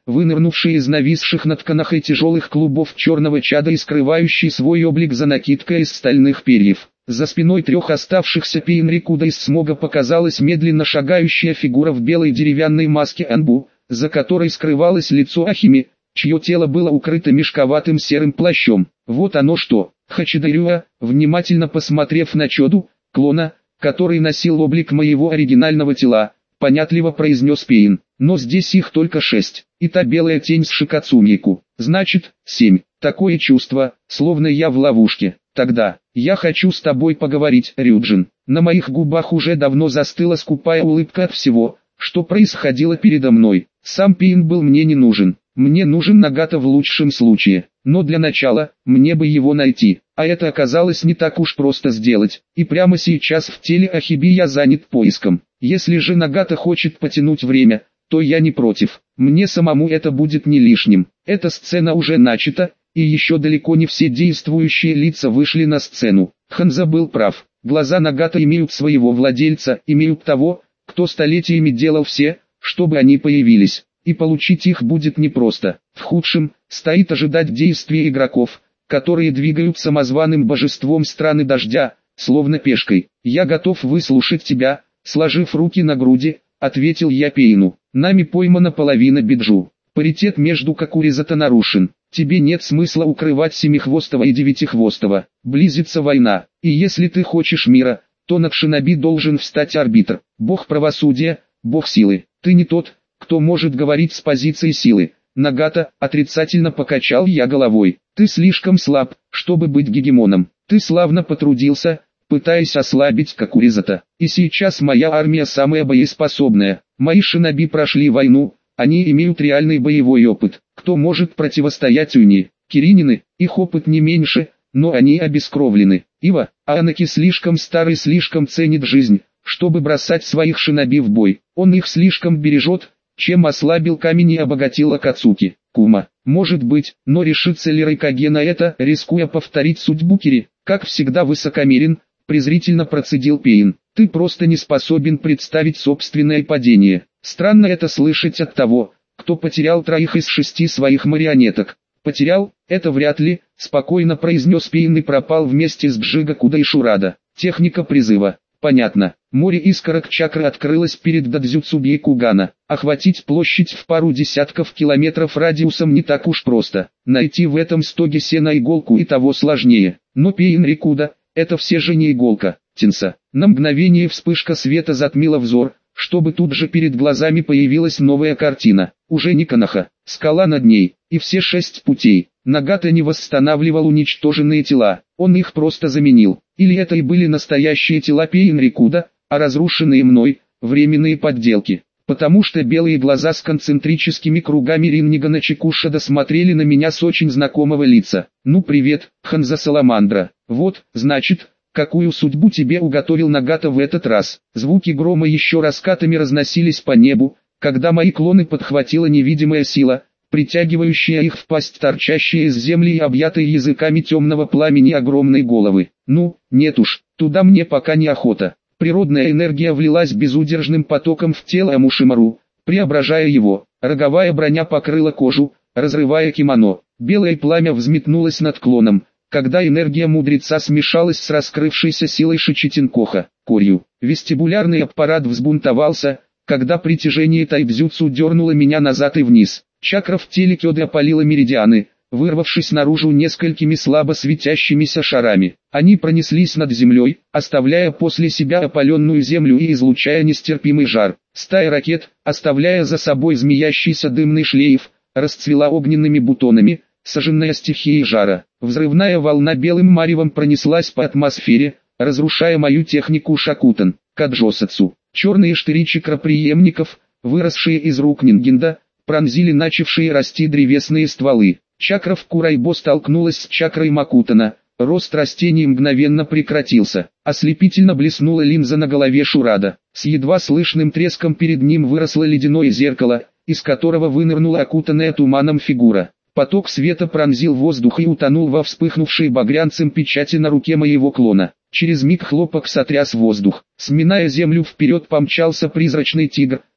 вынырнувший из нависших над канахой тяжелых клубов черного чада и скрывающий свой облик за накидкой из стальных перьев. За спиной трех оставшихся Пейнрикуда из смога показалась медленно шагающая фигура в белой деревянной маске Анбу, за которой скрывалось лицо Ахими, чье тело было укрыто мешковатым серым плащом. Вот оно что. Хачидарюа, внимательно посмотрев на Чоду, клона, который носил облик моего оригинального тела, понятливо произнес Пейн. Но здесь их только шесть, и та белая тень с Шикацумику, значит, семь. Такое чувство, словно я в ловушке. Тогда, я хочу с тобой поговорить, Рюджин. На моих губах уже давно застыла скупая улыбка от всего, что происходило передо мной. Сам Пейн был мне не нужен. Мне нужен Нагата в лучшем случае, но для начала, мне бы его найти, а это оказалось не так уж просто сделать, и прямо сейчас в теле Ахиби я занят поиском. Если же Нагата хочет потянуть время, то я не против, мне самому это будет не лишним. Эта сцена уже начата, и еще далеко не все действующие лица вышли на сцену. Ханза был прав, глаза Нагата имеют своего владельца, имеют того, кто столетиями делал все, чтобы они появились. И получить их будет непросто. В худшем, стоит ожидать действий игроков, которые двигают самозваным божеством страны дождя, словно пешкой. «Я готов выслушать тебя», сложив руки на груди, ответил я Пейну. «Нами поймана половина Биджу. Паритет между Какуризата нарушен. Тебе нет смысла укрывать Семихвостого и Девятихвостого. Близится война, и если ты хочешь мира, то над Шиноби должен встать арбитр, бог правосудия, бог силы. Ты не тот, кто может говорить с позиции силы». Нагата, отрицательно покачал я головой. «Ты слишком слаб, чтобы быть гегемоном. Ты славно потрудился, пытаясь ослабить Какуризата. И сейчас моя армия самая боеспособная. Мои шиноби прошли войну, они имеют реальный боевой опыт. Кто может противостоять Уни? Киринины, их опыт не меньше, но они обескровлены. Ива, Анаки слишком старый, слишком ценит жизнь, чтобы бросать своих шиноби в бой. Он их слишком бережет, чем ослабил камень и обогатил Акацуки. Кума, может быть, но решится ли Райкаге на это, рискуя повторить судьбу Кири? Как всегда высокомерен, презрительно процедил Пейн. Ты просто не способен представить собственное падение. Странно это слышать от того, кто потерял троих из шести своих марионеток. Потерял, это вряд ли, спокойно произнес Пейн и пропал вместе с Джигакуда и Шурада. Техника призыва. Понятно. Море искорок чакры открылось перед Дадзюцуби и Кугана. Охватить площадь в пару десятков километров радиусом не так уж просто. Найти в этом стоге сена иголку и того сложнее. Но Пейн Рикуда, это все же не иголка. Тинса. На мгновение вспышка света затмила взор, чтобы тут же перед глазами появилась новая картина. Уже не Канаха, скала над ней, и все шесть путей. Нагата не восстанавливал уничтоженные тела, он их просто заменил. Или это и были настоящие тела Пейн Рикуда, а разрушенные мной, временные подделки. Потому что белые глаза с концентрическими кругами Риннигана Чикушада смотрели на меня с очень знакомого лица. «Ну привет, Ханза Саламандра. Вот, значит, какую судьбу тебе уготовил Нагата в этот раз». Звуки грома еще раскатами разносились по небу, когда мои клоны подхватила невидимая сила, притягивающая их в пасть торчащие из земли и объятые языками темного пламени огромные головы. Ну, нет уж, туда мне пока не охота. Природная энергия влилась безудержным потоком в тело Амушимару, преображая его. Роговая броня покрыла кожу, разрывая кимоно. Белое пламя взметнулось над клоном, когда энергия мудреца смешалась с раскрывшейся силой Шичитинкоха, корью. Вестибулярный аппарат взбунтовался, когда притяжение тайбзюцу дернуло меня назад и вниз. Чакра в теле Кёды опалила меридианы, вырвавшись наружу несколькими слабо светящимися шарами. Они пронеслись над землей, оставляя после себя опаленную землю и излучая нестерпимый жар. Стая ракет, оставляя за собой змеящийся дымный шлейф, расцвела огненными бутонами, сожженная стихией жара. Взрывная волна белым маревом пронеслась по атмосфере, разрушая мою технику Шакутан, Каджосацу. Черные штыри чакроприемников, выросшие из рук Нингинда, пронзили начавшие расти древесные стволы. Чакра в Курайбо столкнулась с чакрой Макутана, рост растений мгновенно прекратился. Ослепительно блеснула линза на голове Шурада. С едва слышным треском перед ним выросло ледяное зеркало, из которого вынырнула окутанная туманом фигура. Поток света пронзил воздух и утонул во вспыхнувшей багрянцем печати на руке моего клона. Через миг хлопок сотряс воздух. Сминая землю вперед помчался призрачный тигр,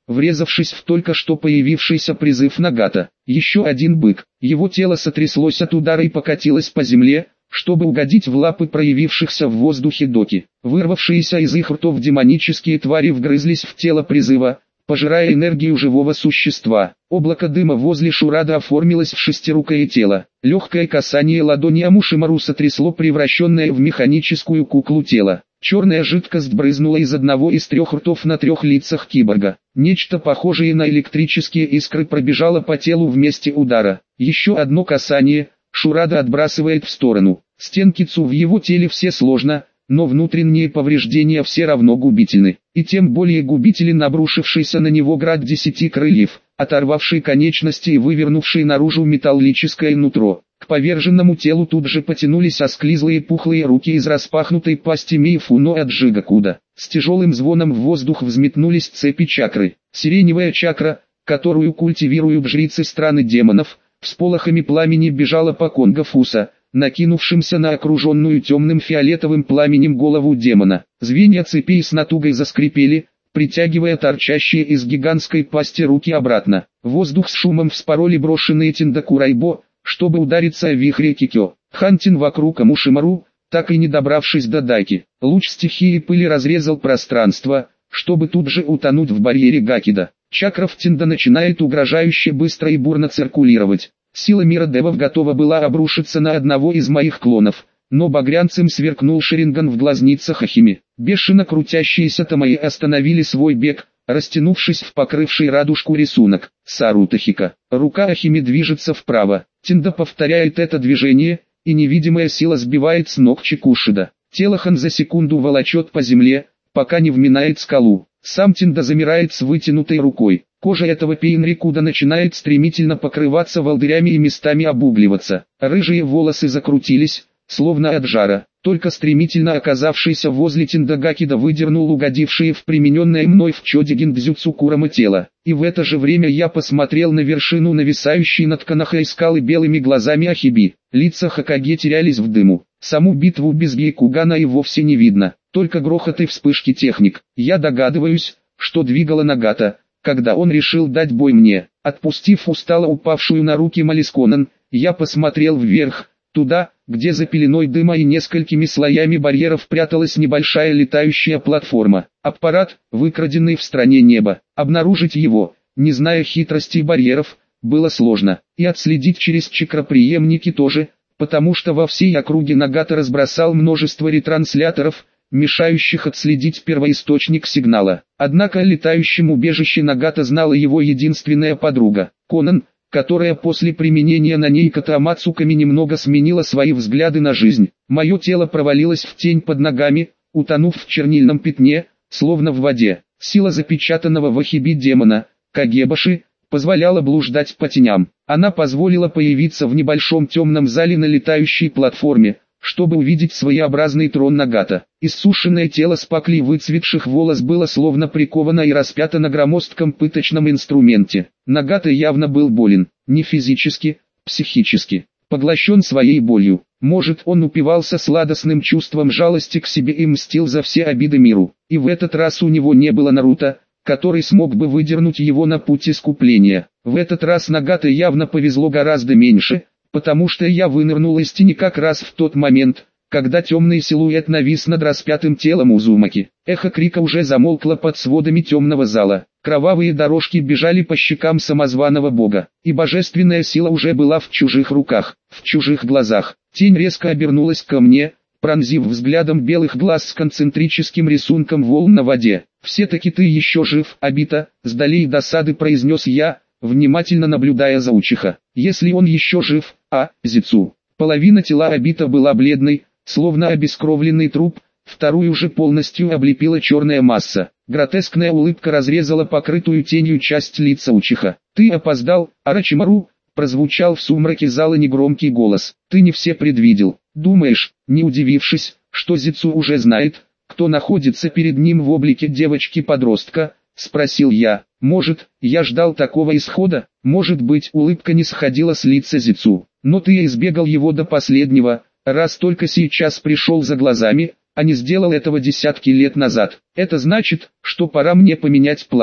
врезавшись в только что появившийся призыв Нагата. Еще один бык. Его тело сотряслось от удара и покатилось по земле, чтобы угодить в лапы проявившихся в воздухе доки. Вырвавшиеся из их ртов демонические твари вгрызлись в тело призыва, пожирая энергию живого существа. Облако дыма возле Шурада оформилось в шестирукое тело. Легкое касание ладони Амушимару сотрясло превращенное в механическую куклу тело. Черная жидкость брызнула из одного из трех ртов на трех лицах киборга. Нечто похожее на электрические искры пробежало по телу в месте удара. Еще одно касание, Шурада отбрасывает в сторону. Стенки Цу в его теле все сложно, но внутренние повреждения все равно губительны. И тем более губителен обрушившийся на него град десяти крыльев, оторвавший конечности и вывернувший наружу металлическое нутро. К поверженному телу тут же потянулись осклизлые пухлые руки из распахнутой пасти Мейфуно от Джигакуда. С тяжелым звоном в воздух взметнулись цепи чакры. Сиреневая чакра, которую культивируют жрицы страны демонов, всполохами пламени бежала по Конго-Фуса, накинувшимся на окруженную темным фиолетовым пламенем голову демона. Звенья цепей с натугой заскрипели, притягивая торчащие из гигантской пасти руки обратно. Воздух с шумом вспороли брошенные Тиндакурайбо, чтобы удариться о вихре Кикё. Хантин вокруг Амушимару, так и не добравшись до Дайки. Луч стихии пыли разрезал пространство, чтобы тут же утонуть в барьере Гакида. Чакра в Тинда начинает угрожающе быстро и бурно циркулировать. Сила мира девов готова была обрушиться на одного из моих клонов, но багрянцем сверкнул Шеринган в глазницах Ахими. Бешено крутящиеся Тамаи остановили свой бег, растянувшись в покрывший радужку рисунок. Сарутахика. Рука Ахими движется вправо. Тинда повторяет это движение, и невидимая сила сбивает с ног Чикушида. Тело Хан за секунду волочет по земле, пока не вминает скалу. Сам Тинда замирает с вытянутой рукой. Кожа этого Пейнрикуда начинает стремительно покрываться волдырями и местами обугливаться. Рыжие волосы закрутились, словно от жара. Только стремительно оказавшийся возле Тиндагакида выдернул угодившие в примененное мной в Чодигин Дзюцу Курама тело. И в это же время я посмотрел на вершину нависающей над Канахой скалы белыми глазами Ахиби. Лица Хокаге терялись в дыму. Саму битву без Гейкугана и вовсе не видно, только грохот и вспышки техник. Я догадываюсь, что двигало Нагата, когда он решил дать бой мне. Отпустив устало упавшую на руки Малисконан, я посмотрел вверх, туда, где за пеленой дыма и несколькими слоями барьеров пряталась небольшая летающая платформа. Аппарат, выкраденный в стране неба. Обнаружить его, не зная хитростей барьеров, было сложно. И отследить через чакроприемники тоже, потому что во всей округе Нагата разбросал множество ретрансляторов, мешающих отследить первоисточник сигнала. Однако о летающем убежище Нагата знала его единственная подруга, Конан, которая после применения на ней Катамацуками немного сменила свои взгляды на жизнь. Мое тело провалилось в тень под ногами, утонув в чернильном пятне, словно в воде. Сила запечатанного в Ахиби демона, Кагебаши, позволяла блуждать по теням. Она позволила появиться в небольшом темном зале на летающей платформе, чтобы увидеть своеобразный трон Нагата. Иссушенное тело с паклей выцветших волос было словно приковано и распято на громоздком пыточном инструменте. Нагата явно был болен, не физически, психически, поглощен своей болью. Может, он упивался сладостным чувством жалости к себе и мстил за все обиды миру. И в этот раз у него не было Наруто, который смог бы выдернуть его на путь искупления. В этот раз Нагата явно повезло гораздо меньше, потому что я вынырнул из тени как раз в тот момент, когда темный силуэт навис над распятым телом Узумаки. Эхо крика уже замолкло под сводами темного зала. Кровавые дорожки бежали по щекам самозваного бога, и божественная сила уже была в чужих руках, в чужих глазах. Тень резко обернулась ко мне, пронзив взглядом белых глаз с концентрическим рисунком волн на воде. «Все-таки ты еще жив, Обита», — с долей досады произнес я, внимательно наблюдая за Учиха. «Если он еще жив, а, Зицу». Половина тела Обита была бледной, словно обескровленный труп, вторую же полностью облепила черная масса. Гротескная улыбка разрезала покрытую тенью часть лица Учиха. «Ты опоздал, Арачимару», — прозвучал в сумраке зала негромкий голос. «Ты не все предвидел. Думаешь, не удивившись, что Зицу уже знает, кто находится перед ним в облике девочки-подростка?» — спросил я. «Может, я ждал такого исхода? Может быть, улыбка не сходила с лица Зицу. Но ты избегал его до последнего, раз только сейчас пришел за глазами, а не сделал этого десятки лет назад. Это значит, что пора мне поменять планы.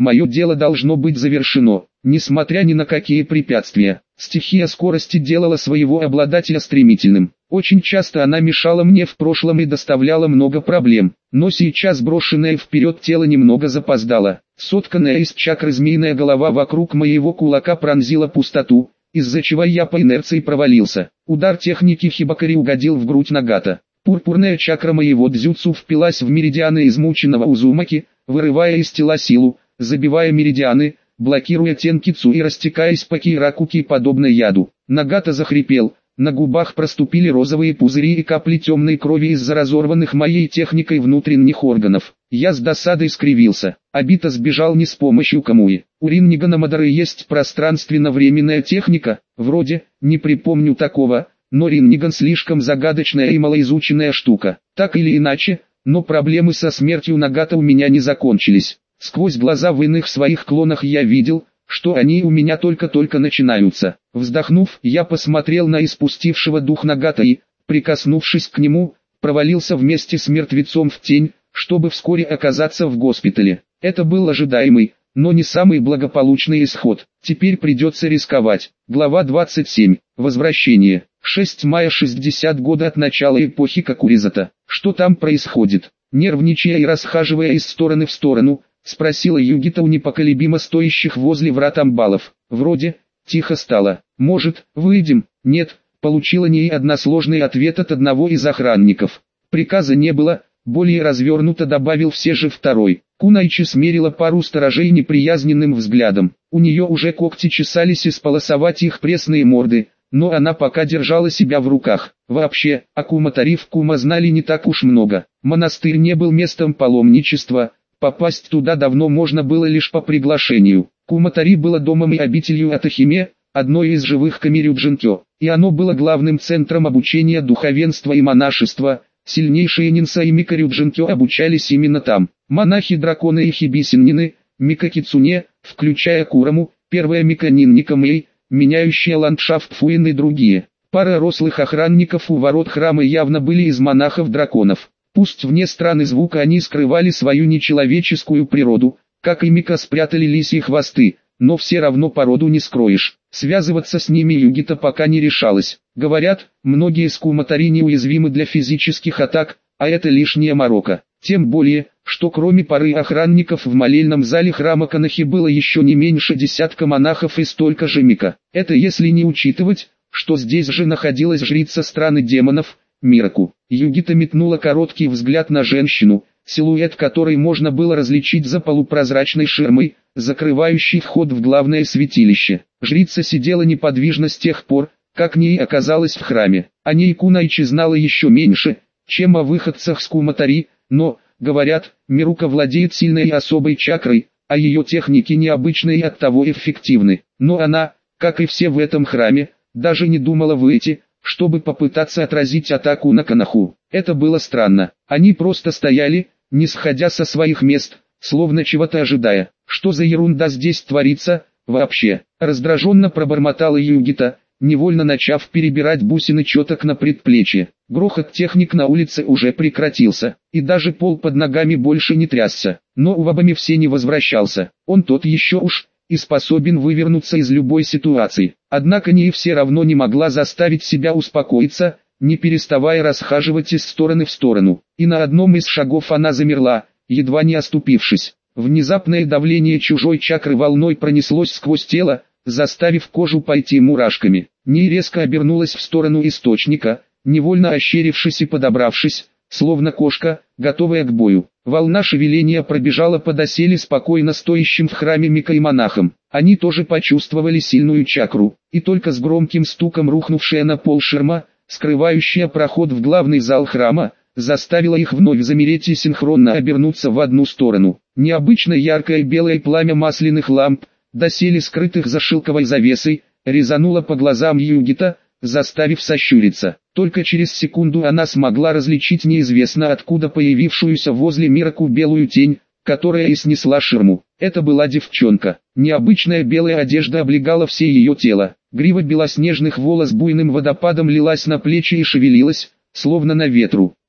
Мое дело должно быть завершено, несмотря ни на какие препятствия. Стихия скорости делала своего обладателя стремительным. Очень часто она мешала мне в прошлом и доставляла много проблем, но сейчас брошенное вперед тело немного запоздало. Сотканная из чакры змеиная голова вокруг моего кулака пронзила пустоту, из-за чего я по инерции провалился. Удар техники Хибакари угодил в грудь Нагата. Пурпурная чакра моего дзюцу впилась в меридианы измученного Узумаки, вырывая из тела силу, забивая меридианы, блокируя тенкицу и растекаясь по Кейракуки подобно яду. Нагата захрипел, на губах проступили розовые пузыри и капли темной крови из-за разорванных моей техникой внутренних органов. Я с досадой скривился. Обита сбежал не с помощью Камуи. У Риннигана Мадары есть пространственно-временная техника, вроде, не припомню такого, но Ринниган слишком загадочная и малоизученная штука. Так или иначе, но проблемы со смертью Нагата у меня не закончились. Сквозь глаза в иных своих клонах я видел, что они у меня только-только начинаются. Вздохнув, я посмотрел на испустившего дух Нагата и, прикоснувшись к нему, провалился вместе с мертвецом в тень, чтобы вскоре оказаться в госпитале. Это был ожидаемый, но не самый благополучный исход. Теперь придется рисковать. Глава двадцать семь. Возвращение. шестого мая шестьдесят года от начала эпохи Какуризата. Что там происходит? Нервничая и расхаживая из стороны в сторону, спросила Югита у непоколебимо стоящих возле врат амбалов. Вроде, тихо стало. Может, выйдем? Нет, получила не односложный ответ от одного из охранников. Приказа не было, более развернуто добавил все же второй. Кунайчи смерила пару сторожей неприязненным взглядом. У нее уже когти чесались исполосовать их пресные морды, но она пока держала себя в руках. Вообще, о Куматари в Кума знали не так уж много. Монастырь не был местом паломничества, попасть туда давно можно было лишь по приглашению. Куматари было домом и обителью Атахиме, одной из живых Камирю-Джинкё, и оно было главным центром обучения духовенства и монашества. Сильнейшие нинса и Микарю-Джинкё обучались именно там. Монахи-драконы и хибисиннины, Мика-Кицуне, включая Кураму, первая Мика-Нинника Мэй, меняющая ландшафт Фуин и другие. Пара рослых охранников у ворот храма явно были из монахов-драконов. Пусть вне страны звука они скрывали свою нечеловеческую природу, как и Мика спрятали лисьи хвосты, но все равно породу не скроешь. Связываться с ними Югита пока не решалась. Говорят, многие из Куматари неуязвимы для физических атак, а это лишняя морока. Тем более, что кроме пары охранников в молельном зале храма Канахи было еще не меньше десятка монахов и столько же Мика. Это если не учитывать, что здесь же находилась жрица страны демонов, Мираку. Югита метнула короткий взгляд на женщину, силуэт которой можно было различить за полупрозрачной ширмой, закрывающей вход в главное святилище. Жрица сидела неподвижно с тех пор, как ней оказалась в храме. О ней Кунайчи знала еще меньше, чем о выходцах с Куматари, но, говорят, Мирука владеет сильной и особой чакрой, а ее техники необычны и оттого эффективны. Но она, как и все в этом храме, даже не думала выйти, чтобы попытаться отразить атаку на Канаху. Это было странно. Они просто стояли, не сходя со своих мест, словно чего-то ожидая. Что за ерунда здесь творится, вообще? Раздраженно пробормотала Югита, невольно начав перебирать бусины четок на предплечье. Грохот техник на улице уже прекратился, и даже пол под ногами больше не трясся. Но Увабами все не возвращался. Он тот еще уж, и способен вывернуться из любой ситуации. Однако не и все равно не могла заставить себя успокоиться, не переставая расхаживать из стороны в сторону. И на одном из шагов она замерла, едва не оступившись. Внезапное давление чужой чакры волной пронеслось сквозь тело, заставив кожу пойти мурашками. Ней резко обернулась в сторону источника, невольно ощерившись и подобравшись, словно кошка, готовая к бою. Волна шевеления пробежала по доселе спокойно стоящим в храме Мика и монахам. Они тоже почувствовали сильную чакру, и только с громким стуком рухнувшая на пол ширма, скрывающая проход в главный зал храма, заставила их вновь замереть и синхронно обернуться в одну сторону. Необычно яркое белое пламя масляных ламп, доселе скрытых за шелковой завесой, резануло по глазам Югита, заставив сощуриться. Только через секунду она смогла различить неизвестно откуда появившуюся возле Мираку белую тень, которая и снесла ширму. Это была девчонка. Необычная белая одежда облегала все ее тело. Грива белоснежных волос буйным водопадом лилась на плечи и шевелилась, словно на ветру.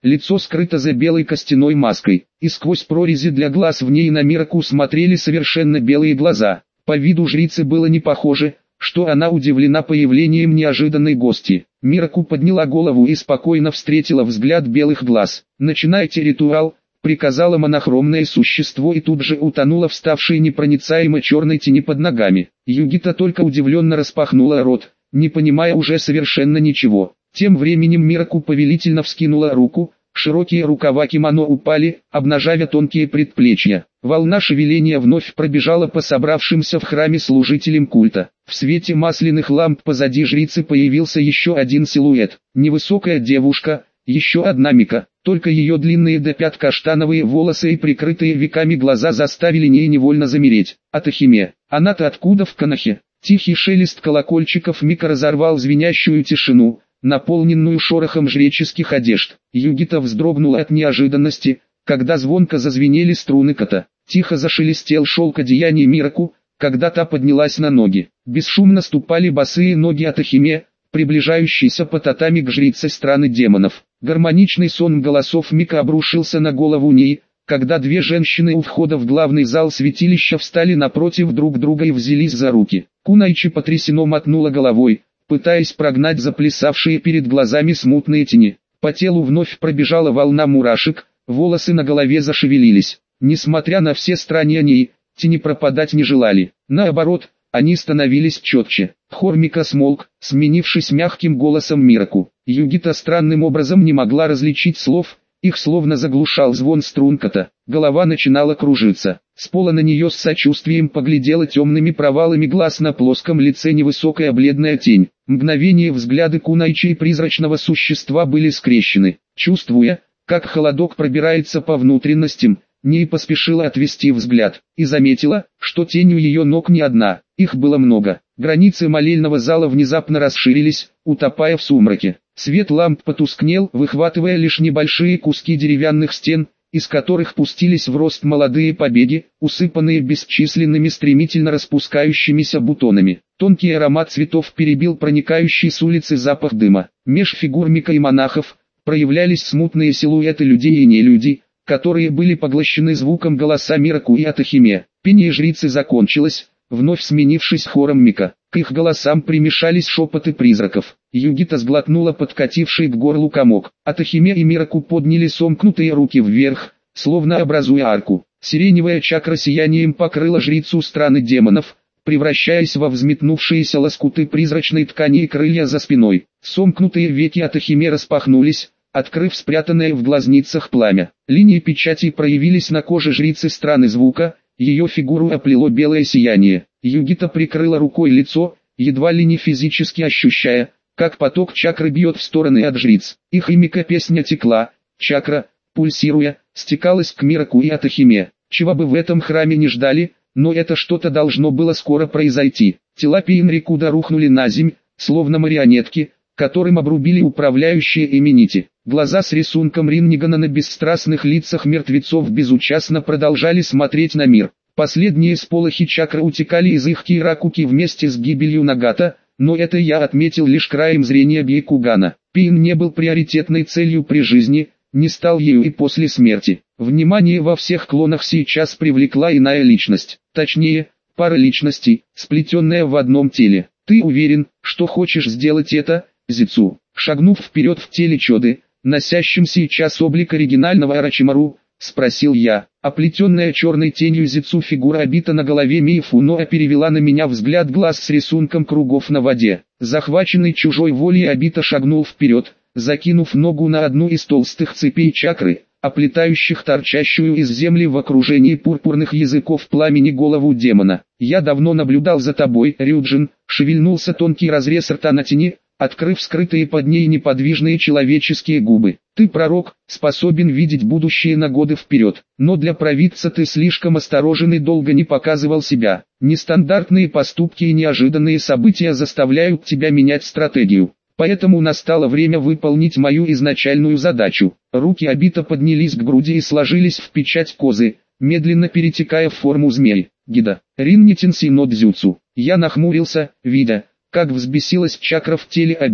лицо скрыто за белой костяной маской, и сквозь прорези для глаз в ней на Мираку смотрели совершенно белые глаза. По виду жрицы было не похоже, что она удивлена появлением неожиданной гости. Мираку подняла голову и спокойно встретила взгляд белых глаз. «Начинайте ритуал», — приказало монохромное существо и тут же утонуло в ставшей непроницаемо черной тени под ногами. Югита только удивленно распахнула рот, не понимая уже совершенно ничего. Тем временем Мираку повелительно вскинула руку, широкие рукава кимоно упали, обнажая тонкие предплечья. Волна шевеления вновь пробежала по собравшимся в храме служителям культа. В свете масляных ламп позади жрицы появился еще один силуэт. Невысокая девушка, еще одна Мика, только ее длинные до пят каштановые волосы и прикрытые веками глаза заставили ней невольно замереть. Атахиме, она-то откуда в Канахе? Тихий шелест колокольчиков Мика разорвал звенящую тишину, наполненную шорохом жреческих одежд. Югита вздрогнула от неожиданности, когда звонко зазвенели струны кота. Тихо зашелестел шелк одеяний Мираку, когда та поднялась на ноги. Бесшумно ступали босые ноги Атахиме, приближающейся по татами к жрице страны демонов. Гармоничный сон голосов Мика обрушился на голову Ней, когда две женщины у входа в главный зал святилища встали напротив друг друга и взялись за руки. Кунайчи потрясенно мотнула головой, пытаясь прогнать заплясавшие перед глазами смутные тени. По телу вновь пробежала волна мурашек, волосы на голове зашевелились. Несмотря на все старания, тени пропадать не желали. Наоборот, они становились четче. Хор Мика смолк, сменившись мягким голосом Мираку. Югита странным образом не могла различить слов, их словно заглушал звон струн кота. Голова начинала кружиться. С пола на нее с сочувствием поглядела темными провалами глаз на плоском лице невысокая бледная тень. Мгновение взгляды Кунайчи и призрачного существа были скрещены. Чувствуя, как холодок пробирается по внутренностям, Ней поспешила отвести взгляд, и заметила, что тень у ее ног не одна, их было много. Границы молельного зала внезапно расширились, утопая в сумраке. Свет ламп потускнел, выхватывая лишь небольшие куски деревянных стен, из которых пустились в рост молодые побеги, усыпанные бесчисленными стремительно распускающимися бутонами. Тонкий аромат цветов перебил проникающий с улицы запах дыма. Меж фигур Мика и монахов проявлялись смутные силуэты людей и нелюдей, которые были поглощены звуком голоса Мираку и Атахиме. Пение жрицы закончилось, вновь сменившись хором Мика. К их голосам примешались шепоты призраков. Югита сглотнула подкативший к горлу комок. Атахиме и Мираку подняли сомкнутые руки вверх, словно образуя арку. Сиреневая чакра сиянием покрыла жрицу страны демонов, превращаясь во взметнувшиеся лоскуты призрачной ткани и крылья за спиной. Сомкнутые веки Атахиме распахнулись, открыв спрятанное в глазницах пламя. Линии печати проявились на коже жрицы страны звука, ее фигуру оплело белое сияние. Югита прикрыла рукой лицо, едва ли не физически ощущая, как поток чакры бьет в стороны от жриц. Их имика песня текла, чакра, пульсируя, стекалась к Мираку и Атахиме. Чего бы в этом храме не ждали, но это что-то должно было скоро произойти. Тела Пейнрикуда рухнули на земь, словно марионетки, которым обрубили управляющие ими нити. Глаза с рисунком Рингана на бесстрастных лицах мертвецов безучастно продолжали смотреть на мир. Последние сполохи чакры утекали из их киракуки вместе с гибелью Нагата, но это я отметил лишь краем зрения Бейкугана. Пейн не был приоритетной целью при жизни, не стал ею и после смерти. Внимание во всех клонах сейчас привлекла иная личность, точнее, пара личностей, сплетенная в одном теле. «Ты уверен, что хочешь сделать это, Зицу?» Шагнув вперед в теле Чоды, носящим сейчас облик оригинального Орочимару, спросил я. Оплетенная черной тенью Зицу фигура обита на голове Миифуноа перевела на меня взгляд глаз с рисунком кругов на воде. Захваченный чужой волей обита шагнул вперед, закинув ногу на одну из толстых цепей чакры, оплетающих торчащую из земли в окружении пурпурных языков пламени голову демона. «Я давно наблюдал за тобой, Рюджин», шевельнулся тонкий разрез рта на тени, открыв скрытые под ней неподвижные человеческие губы. «Ты пророк, способен видеть будущее на годы вперед, но для провидца ты слишком осторожен и долго не показывал себя. Нестандартные поступки и неожиданные события заставляют тебя менять стратегию. Поэтому настало время выполнить мою изначальную задачу». Руки обита поднялись к груди и сложились в печать козы, медленно перетекая в форму змеи. «Гида, Риннитинси но дзюцу». Я нахмурился, видя, как взбесилась чакра в теле обита,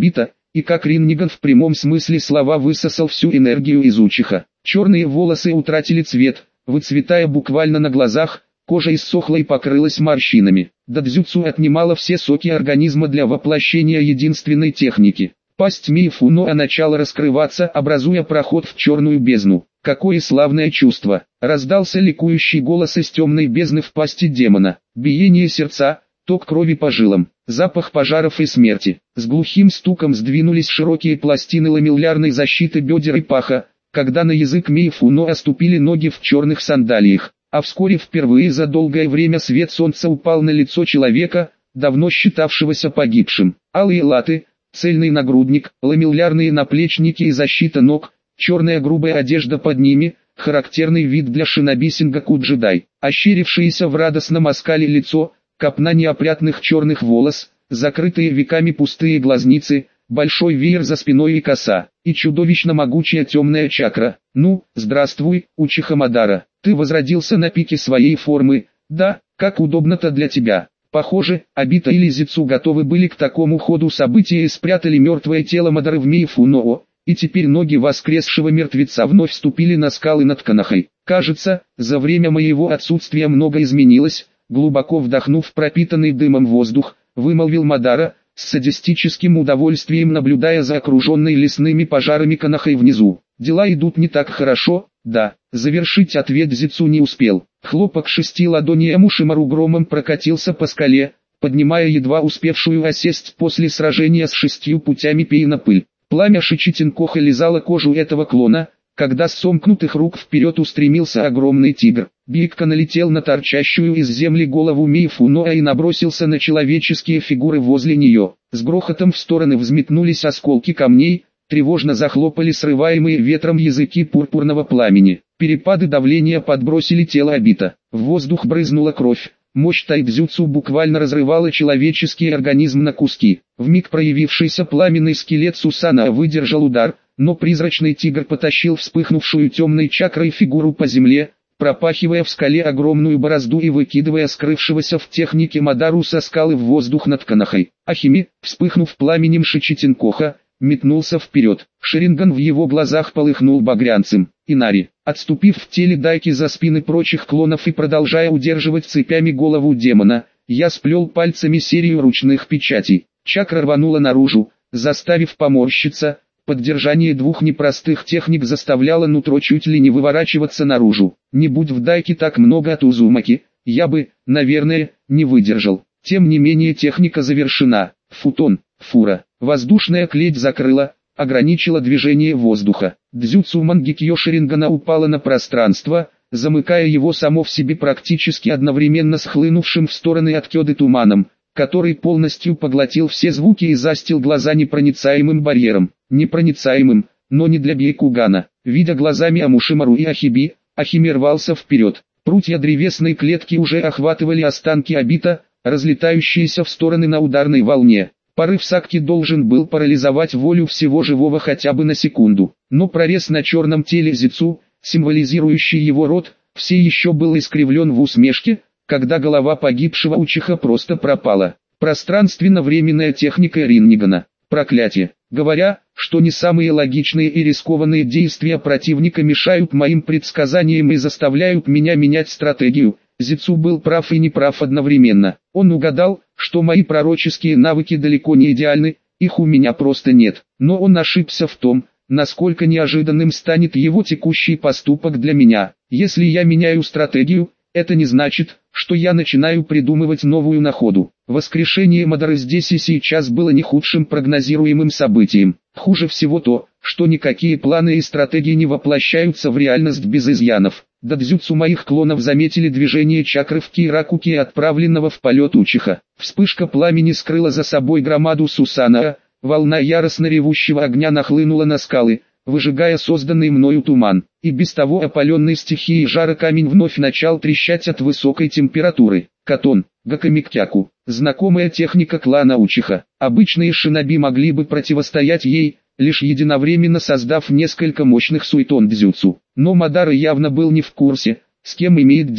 и как Ринниган в прямом смысле слова высосал всю энергию из Учиха. Черные волосы утратили цвет, выцветая буквально на глазах, кожа иссохла и покрылась морщинами. Дадзюцу отнимала все соки организма для воплощения единственной техники. Пасть Мейфуноа начала раскрываться, образуя проход в черную бездну. Какое славное чувство! Раздался ликующий голос из темной бездны в пасти демона. Биение сердца, ток крови по жилам, запах пожаров и смерти. С глухим стуком сдвинулись широкие пластины ламеллярной защиты бедер и паха, когда на язык Мейфуноа ступили ноги в черных сандалиях. А вскоре впервые за долгое время свет солнца упал на лицо человека, давно считавшегося погибшим. Алые латы, цельный нагрудник, ламеллярные наплечники и защита ног, черная грубая одежда под ними, характерный вид для шиноби Сингаку джедай. Ощерившееся в радостном оскале лицо, копна неопрятных черных волос, закрытые веками пустые глазницы, большой веер за спиной и коса, и чудовищно могучая темная чакра. Ну, здравствуй, Учиха Мадара, ты возродился на пике своей формы, да, как удобно-то для тебя. Похоже, Обита или Зицу готовы были к такому ходу событий и спрятали мертвое тело Мадары в Мейфуноо, и теперь ноги воскресшего мертвеца вновь вступили на скалы над Канахой. Кажется, за время моего отсутствия много изменилось, глубоко вдохнув пропитанный дымом воздух, вымолвил Мадара, с садистическим удовольствием наблюдая за окруженной лесными пожарами Канахой внизу. Дела идут не так хорошо, да. Завершить ответ Зицу не успел. Хлопок шести ладоней Амушимару громом прокатился по скале, поднимая едва успевшую осесть после сражения с шестью путями Пейна пыль. Пламя Шичитинкоха лизало кожу этого клона, когда с сомкнутых рук вперед устремился огромный тигр. Бикка налетел на торчащую из земли голову Мейфуноа и набросился на человеческие фигуры возле нее. С грохотом в стороны взметнулись осколки камней, тревожно захлопали срываемые ветром языки пурпурного пламени. Перепады давления подбросили тело Обита. В воздух брызнула кровь. Мощь тайдзюцу буквально разрывала человеческий организм на куски. Вмиг проявившийся пламенный скелет Сусана выдержал удар, но призрачный тигр потащил вспыхнувшую темной чакрой фигуру по земле, пропахивая в скале огромную борозду и выкидывая скрывшегося в технике Мадару со скалы в воздух над Канахой. Ахими, вспыхнув пламенем Шичитинкоха, метнулся вперед. Шеринган в его глазах полыхнул багрянцем. Инари, отступив в теле Дайки за спины прочих клонов и продолжая удерживать цепями голову демона, я сплел пальцами серию ручных печатей. Чакра рванула наружу, заставив поморщиться. Поддержание двух непростых техник заставляло нутро чуть ли не выворачиваться наружу. Не будь в Дайке так много от Узумаки, я бы, наверное, не выдержал. Тем не менее техника завершена. Футон, фура, воздушная клеть закрыла, ограничила движение воздуха. Дзюцу Мангикьё Шерингана упала на пространство, замыкая его само в себе практически одновременно с хлынувшим в стороны от Кёды туманом, который полностью поглотил все звуки и застил глаза непроницаемым барьером. Непроницаемым, но не для Бейкугана. Видя глазами Амушимару и Ахиби, Ахими рвался вперед. Прутья древесной клетки уже охватывали останки Обита, разлетающиеся в стороны на ударной волне. Порыв Сакки должен был парализовать волю всего живого хотя бы на секунду. Но прорез на черном теле Зицу, символизирующий его род, все еще был искривлен в усмешке, когда голова погибшего Учиха просто пропала. Пространственно-временная техника Риннигана. Проклятие. Говоря, что не самые логичные и рискованные действия противника мешают моим предсказаниям и заставляют меня менять стратегию, Зицу был прав и неправ одновременно. Он угадал, что мои пророческие навыки далеко не идеальны, их у меня просто нет. Но он ошибся в том, насколько неожиданным станет его текущий поступок для меня. Если я меняю стратегию, это не значит, что я начинаю придумывать новую находу. Воскрешение Мадары здесь и сейчас было не худшим прогнозируемым событием. Хуже всего то, что никакие планы и стратегии не воплощаются в реальность без изъянов. Дадзюцу моих клонов заметили движение чакры в Киракуке, отправленного в полет Учиха. Вспышка пламени скрыла за собой громаду Сусанаа, волна яростно ревущего огня нахлынула на скалы, выжигая созданный мною туман, и без того опаленный стихией жара камень вновь начал трещать от высокой температуры. Катон, Гакамиккяку, знакомая техника клана Учиха. Обычные шиноби могли бы противостоять ей, лишь единовременно создав несколько мощных суетон-дзюцу. Но Мадара явно был не в курсе, с кем имеет дело.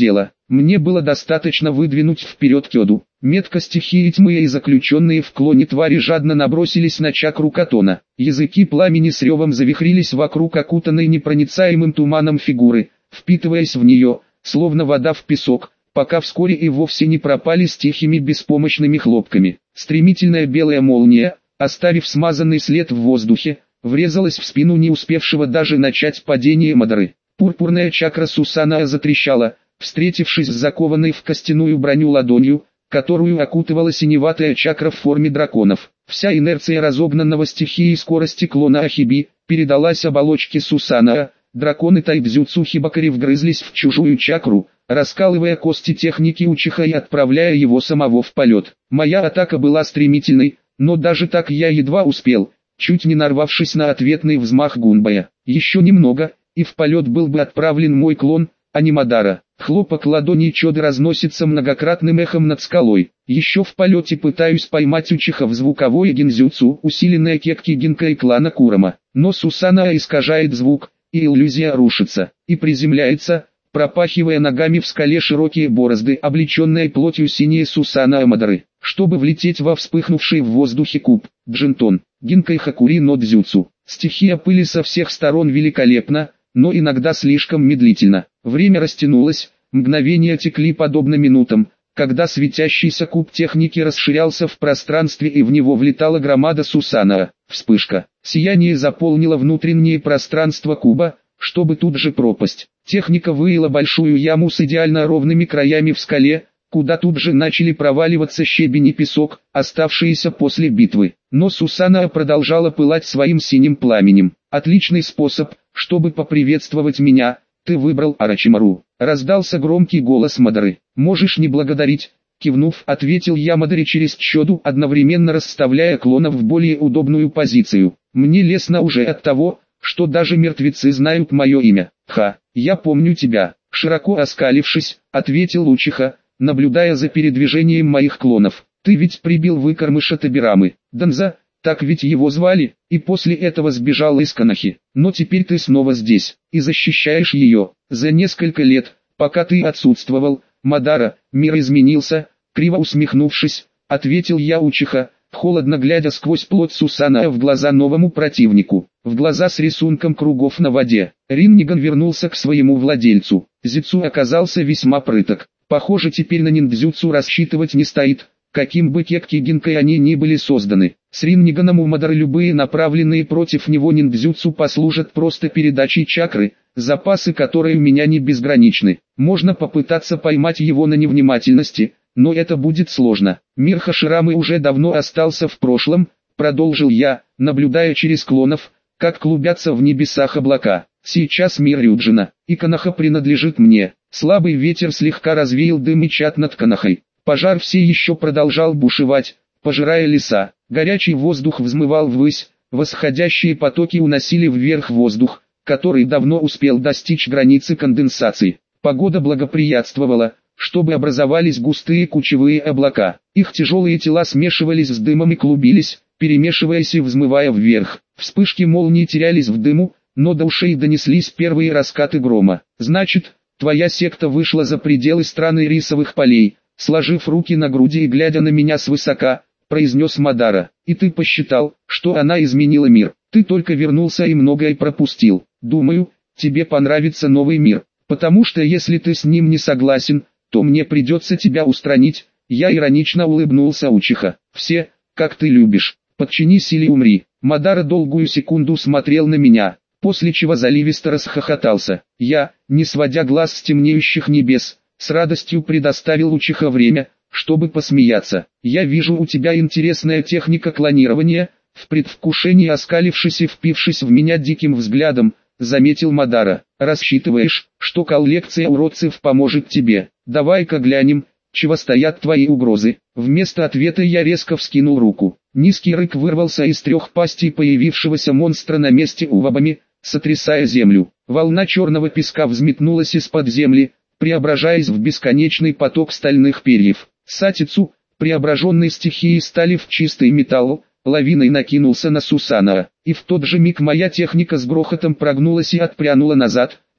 Мне было достаточно выдвинуть вперед кёду. Метка стихии тьмы и заключенные в клоне твари жадно набросились на чакру Катона. Языки пламени с ревом завихрились вокруг окутанной непроницаемым туманом фигуры, впитываясь в нее, словно вода в песок, пока вскоре и вовсе не пропали с тихими беспомощными хлопками. Стремительная белая молния, оставив смазанный след в воздухе, врезалась в спину не успевшего даже начать падение Мадары. Пурпурная чакра Сусанаа затрещала, встретившись с закованной в костяную броню ладонью, которую окутывала синеватая чакра в форме драконов. Вся инерция разогнанного стихии скорости клона Ахиби передалась оболочке Сусанаа. Драконы тайбзюцу Хибакари вгрызлись в чужую чакру, раскалывая кости техники Учиха и отправляя его самого в полет. Моя атака была стремительной, но даже так я едва успел, чуть не нарвавшись на ответный взмах Гунбая. Еще немного, и в полет был бы отправлен мой клон, а не Мадара. Хлопок ладони Чоды разносится многократным эхом над скалой. Еще в полете пытаюсь поймать Учиха в звуковое гинзюцу, усиленное кекки Гинкой клана Курама. Но Сусанаа искажает звук, и иллюзия рушится, и приземляется, пропахивая ногами в скале широкие борозды, облеченные плотью синие Сусанаа Мадары. Чтобы влететь во вспыхнувший в воздухе куб, Джинтон, Гинкай Хакури но Дзюцу. Стихия пыли со всех сторон великолепна, но иногда слишком медлительно. Время растянулось, мгновения текли подобно минутам, когда светящийся куб техники расширялся в пространстве и в него влетала громада Сусанаа. Вспышка. Сияние заполнило внутреннее пространство куба, чтобы тут же пропасть. Техника выила большую яму с идеально ровными краями в скале, куда тут же начали проваливаться щебень и песок, оставшиеся после битвы. Но Сусанаа продолжала пылать своим синим пламенем. Отличный способ, чтобы поприветствовать меня, ты выбрал, Орочимару. Раздался громкий голос Мадары. Можешь не благодарить, кивнув, ответил я Мадаре через Чоду, одновременно расставляя клонов в более удобную позицию. Мне лестно уже от того, что даже мертвецы знают мое имя. Ха, я помню тебя. Широко оскалившись, ответил Учиха, наблюдая за передвижением моих клонов. Ты ведь прибил выкормыша Табирамы, Данза, так ведь его звали, и после этого сбежал из Канахи. Но теперь ты снова здесь, и защищаешь ее. За несколько лет, пока ты отсутствовал, Мадара, мир изменился, криво усмехнувшись, ответил я Учиха, холодно глядя сквозь плоть Сусанаа в глаза новому противнику, в глаза с рисунком кругов на воде. Ринниган вернулся к своему владельцу. Зицу оказался весьма прыток. Похоже, теперь на ниндзюцу рассчитывать не стоит, каким бы кекки Гинкой они ни были созданы. С Ринниганом у Мадары любые направленные против него ниндзюцу послужат просто передачей чакры, запасы которой у меня не безграничны. Можно попытаться поймать его на невнимательности, но это будет сложно. Мир Хаширамы уже давно остался в прошлом, продолжил я, наблюдая через клонов, как клубятся в небесах облака. Сейчас мир Рюджина, и Канаха принадлежит мне. Слабый ветер слегка развеял дым и чад над Канахой. Пожар все еще продолжал бушевать, пожирая леса. Горячий воздух взмывал ввысь, восходящие потоки уносили вверх воздух, который давно успел достичь границы конденсации. Погода благоприятствовала, чтобы образовались густые кучевые облака. Их тяжелые тела смешивались с дымом и клубились, перемешиваясь и взмывая вверх. Вспышки молний терялись в дыму, но до ушей донеслись первые раскаты грома. Значит, твоя секта вышла за пределы страны рисовых полей, сложив руки на груди и глядя на меня свысока, произнес Мадара. И ты посчитал, что она изменила мир. Ты только вернулся и многое пропустил. Думаю, тебе понравится новый мир, потому что если ты с ним не согласен, то мне придется тебя устранить. Я иронично улыбнулся Учиха. Все, как ты любишь, подчинись или умри. Мадара долгую секунду смотрел на меня, после чего заливисто расхохотался. Я, не сводя глаз с темнеющих небес, с радостью предоставил Учиха время, чтобы посмеяться. Я вижу, у тебя интересная техника клонирования. В предвкушении оскалившись и впившись в меня диким взглядом, заметил Мадара. Рассчитываешь, что коллекция уродцев поможет тебе? Давай-ка глянем, чего стоят твои угрозы. Вместо ответа я резко вскинул руку. Низкий рык вырвался из трех пастей появившегося монстра на месте Увабами, сотрясая землю. Волна черного песка взметнулась из-под земли, преображаясь в бесконечный поток стальных перьев. Сатицу, преображенный стихией стали в чистый металл, лавиной накинулся на Сусанаа, и в тот же миг моя техника с грохотом прогнулась и отпрянула назад,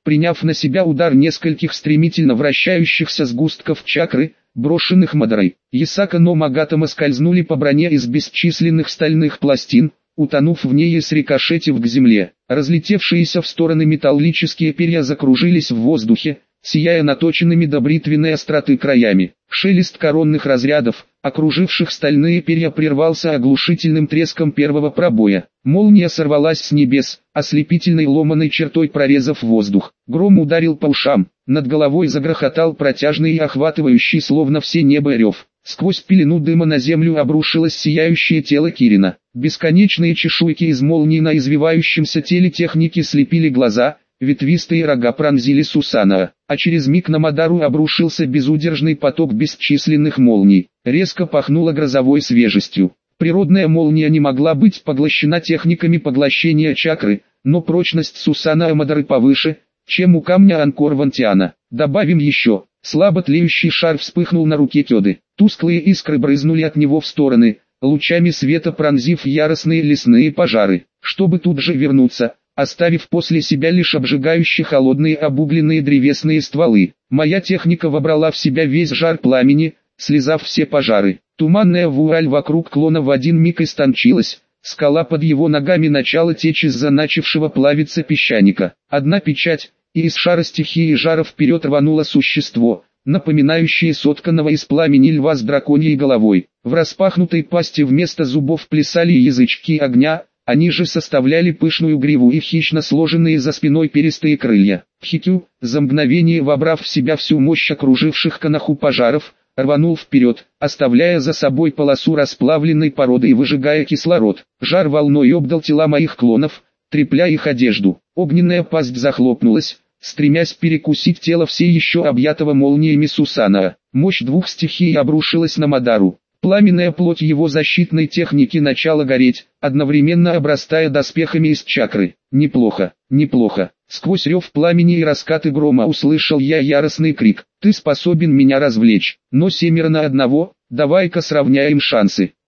приняв на себя удар нескольких стремительно вращающихся сгустков чакры, брошенных Мадарой. Ясака но Магатама скользнули по броне из бесчисленных стальных пластин, утонув в ней и срикошетив к земле. Разлетевшиеся в стороны металлические перья закружились в воздухе, сияя наточенными до бритвенной остроты краями. Шелест коронных разрядов, окруживших стальные перья, прервался оглушительным треском первого пробоя. Молния сорвалась с небес, ослепительной ломаной чертой прорезав воздух. Гром ударил по ушам, над головой загрохотал протяжный и охватывающий словно все небо рев. Сквозь пелену дыма на землю обрушилось сияющее тело Кирина. Бесконечные чешуйки из молний на извивающемся теле техники слепили глаза, ветвистые рога пронзили Сусанаа, а через миг на Мадару обрушился безудержный поток бесчисленных молний. Резко пахнуло грозовой свежестью. Природная молния не могла быть поглощена техниками поглощения чакры, но прочность Сусанаа Мадары повыше, чем у камня Анкор Вантиана. Добавим еще, слабо тлеющий шар вспыхнул на руке Кёды. Тусклые искры брызнули от него в стороны, лучами света пронзив яростные лесные пожары, чтобы тут же вернуться, оставив после себя лишь обжигающие холодные обугленные древесные стволы. Моя техника вобрала в себя весь жар пламени, слезав все пожары. Туманная вуаль вокруг клона в один миг истончилась, скала под его ногами начала течь из-за начавшего плавиться песчаника. Одна печать, и из шара стихии жара вперед рвануло существо, напоминающее сотканного из пламени льва с драконьей головой. В распахнутой пасти вместо зубов плясали язычки огня, они же составляли пышную гриву и хищно сложенные за спиной перистые крылья. Хикю, за мгновение вобрав в себя всю мощь окруживших Канаху пожаров, рванул вперед, оставляя за собой полосу расплавленной породы и выжигая кислород. Жар волной обдал тела моих клонов, трепля их одежду. Огненная пасть захлопнулась, стремясь перекусить тело все еще объятого молниями Сусанаа. Мощь двух стихий обрушилась на Мадару. Пламенная плоть его защитной техники начала гореть, одновременно обрастая доспехами из чакры. Неплохо, неплохо. Сквозь рев пламени и раскаты грома услышал я яростный крик. Ты способен меня развлечь, но семеро на одного, давай-ка сравняем шансы.